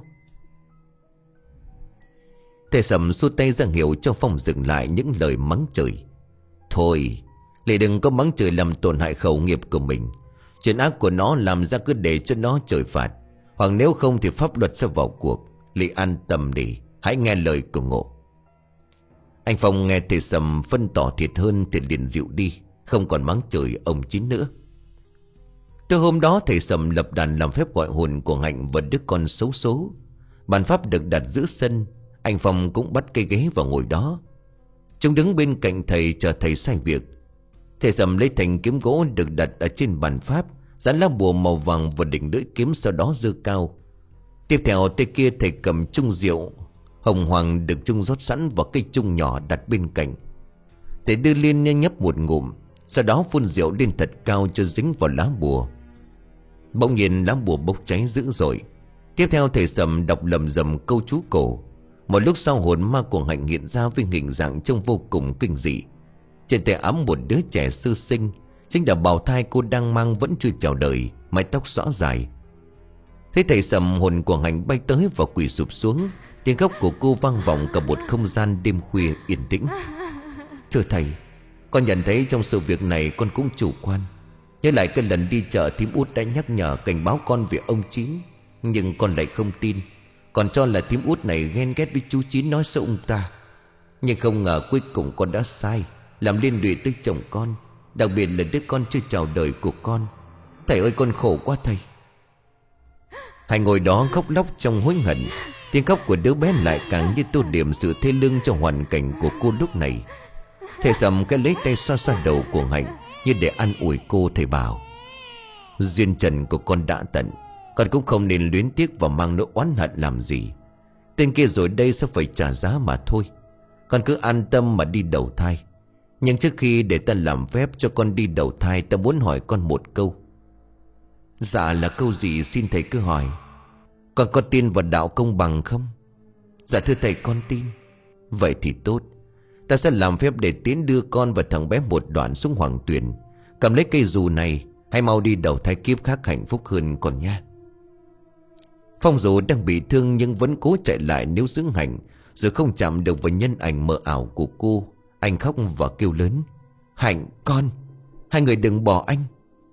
Thầy Sầm xua tay ra hiệu cho Phong dừng lại những lời mắng chửi. Thôi, Lệ đừng có mắng chửi làm tổn hại khẩu nghiệp của mình. Chuyện ác của nó làm ra cứ để cho nó trời phạt, hoặc nếu không thì pháp luật sẽ vào cuộc. Lệ an tâm đi, hãy nghe lời của Ngộ. Anh Phong nghe thầy Sầm phân tỏ thiệt hơn thì liền dịu đi, không còn mắng chửi ông Chín nữa. Từ hôm đó thầy Sầm lập đàn làm phép gọi hồn của Hạnh và đứa con xấu số. Bàn pháp được đặt giữa sân. Anh Phong cũng bắt cây ghế vào ngồi đó. Chúng đứng bên cạnh thầy chờ thầy sai việc. Thầy Sầm lấy thanh kiếm gỗ được đặt ở trên bàn pháp, dán lá bùa màu vàng vào đỉnh lưỡi kiếm, sau đó giơ cao. Tiếp theo tay kia thầy cầm chung rượu hồng hoàng được chung rót sẵn vào cây chung nhỏ đặt bên cạnh. Thầy đưa lên nhấp một ngụm, sau đó phun rượu lên thật cao cho dính vào lá bùa. Bỗng nhiên lá bùa bốc cháy dữ dội. Tiếp theo thầy Sầm đọc lầm rầm câu chú cổ. Một lúc sau hồn ma của Hạnh hiện ra với hình dạng trông vô cùng kinh dị. Trên tay ẵm một đứa trẻ sơ sinh, chính là bào thai cô đang mang vẫn chưa chào đời, mái tóc xõa dài. Thế thầy Sầm, hồn của Hạnh bay tới và quỳ sụp xuống. Tiếng khóc của cô vang vọng cả một không gian đêm khuya yên tĩnh. Thưa thầy, con nhận thấy trong sự việc này con cũng chủ quan. Nhớ lại cái lần đi chợ thím út đã nhắc nhở cảnh báo con về ông Chín. Nhưng con lại không tin, còn cho là thím út này ghen ghét với chú Chín nói xấu ông ta. Nhưng không ngờ cuối cùng con đã sai, làm liên lụy tới chồng con, đặc biệt là đứa con chưa chào đời của con. Thầy ơi con khổ quá thầy. Hạnh ngồi đó khóc lóc trong hối hận. Tiếng khóc của đứa bé lại càng như tô điểm sự thê lương cho hoàn cảnh của cô lúc này. Thầy Sầm cái lấy tay xoa xoa đầu của Hạnh như để an ủi cô. Thầy bảo: duyên trần của con đã tận, con cũng không nên luyến tiếc và mang nỗi oán hận làm gì. Tên kia rồi đây sẽ phải trả giá mà thôi. Con cứ an tâm mà đi đầu thai. Nhưng trước khi để ta làm phép cho con đi đầu thai, ta muốn hỏi con một câu. Dạ là câu gì xin thầy cứ hỏi. Con có tin vào đạo công bằng không? Dạ thưa thầy con tin. Vậy thì tốt. Ta sẽ làm phép để tiến đưa con và thằng bé một đoạn xuống hoàng tuyền. Cầm lấy cây dù này, hãy mau đi đầu thai kiếp khác hạnh phúc hơn con nha. Phong dù đang bị thương nhưng vẫn cố chạy lại níu giữ Hạnh, rồi không chạm được vào nhân ảnh mờ ảo của cô. Anh khóc và kêu lớn: Hạnh con, hai người đừng bỏ anh.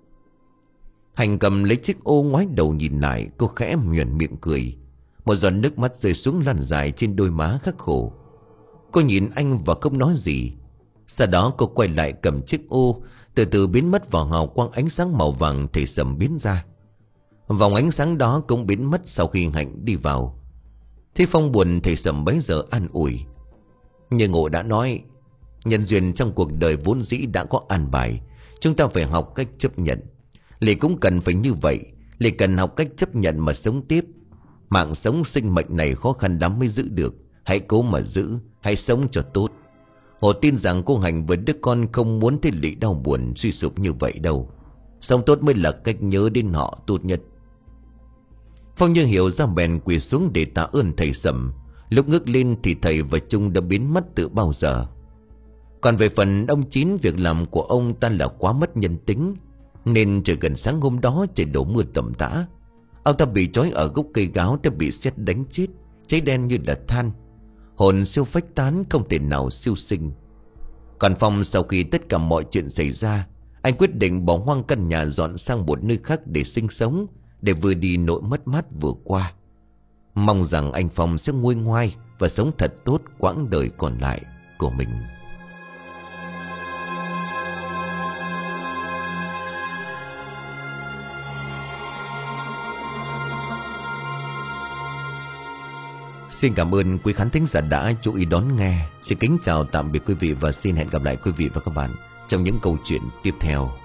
Hạnh cầm lấy chiếc ô ngoái đầu nhìn lại. Cô khẽ nhoẻn miệng cười. Một giọt nước mắt rơi xuống lăn dài trên đôi má khắc khổ. Cô nhìn anh và không nói gì. Sau đó cô quay lại cầm chiếc ô, từ từ biến mất vào hào quang ánh sáng màu vàng thầy Sầm biến ra. Vòng ánh sáng đó cũng biến mất sau khi Hạnh đi vào. Thấy Phong buồn, thầy Sầm bấy giờ an ủi: như Ngộ đã nói, nhân duyên trong cuộc đời vốn dĩ đã có an bài. Chúng ta phải học cách chấp nhận. Lệ cũng cần phải như vậy. Lệ cần học cách chấp nhận mà sống tiếp. Mạng sống sinh mệnh này khó khăn lắm mới giữ được. Hãy cố mà giữ, hãy sống cho tốt. Hồ tin rằng cô Hạnh với đứa con không muốn thấy Lệ đau buồn suy sụp như vậy đâu. Sống tốt mới là cách nhớ đến họ tốt nhất. Phong như hiểu ra bèn quỳ xuống để tạ ơn thầy Sầm. Lúc ngước lên thì thầy và Trung đã biến mất từ bao giờ. Còn về phần ông Chín, việc làm của ông ta là quá mất nhân tính, nên trời gần sáng hôm đó trời đổ mưa tầm tã. Ông ta bị trói ở gốc cây gáo đã bị sét đánh chết, cháy đen như là than. Hồn siêu phách tán, không thể nào siêu sinh. Còn Phong, sau khi tất cả mọi chuyện xảy ra, anh quyết định bỏ hoang căn nhà, dọn sang một nơi khác để sinh sống, để vừa đi nỗi mất mát vừa qua. Mong rằng anh Phong sẽ nguôi ngoai và sống thật tốt quãng đời còn lại của mình. Xin cảm ơn quý khán thính giả đã chú ý đón nghe. Xin kính chào tạm biệt quý vị và xin hẹn gặp lại quý vị và các bạn trong những câu chuyện tiếp theo.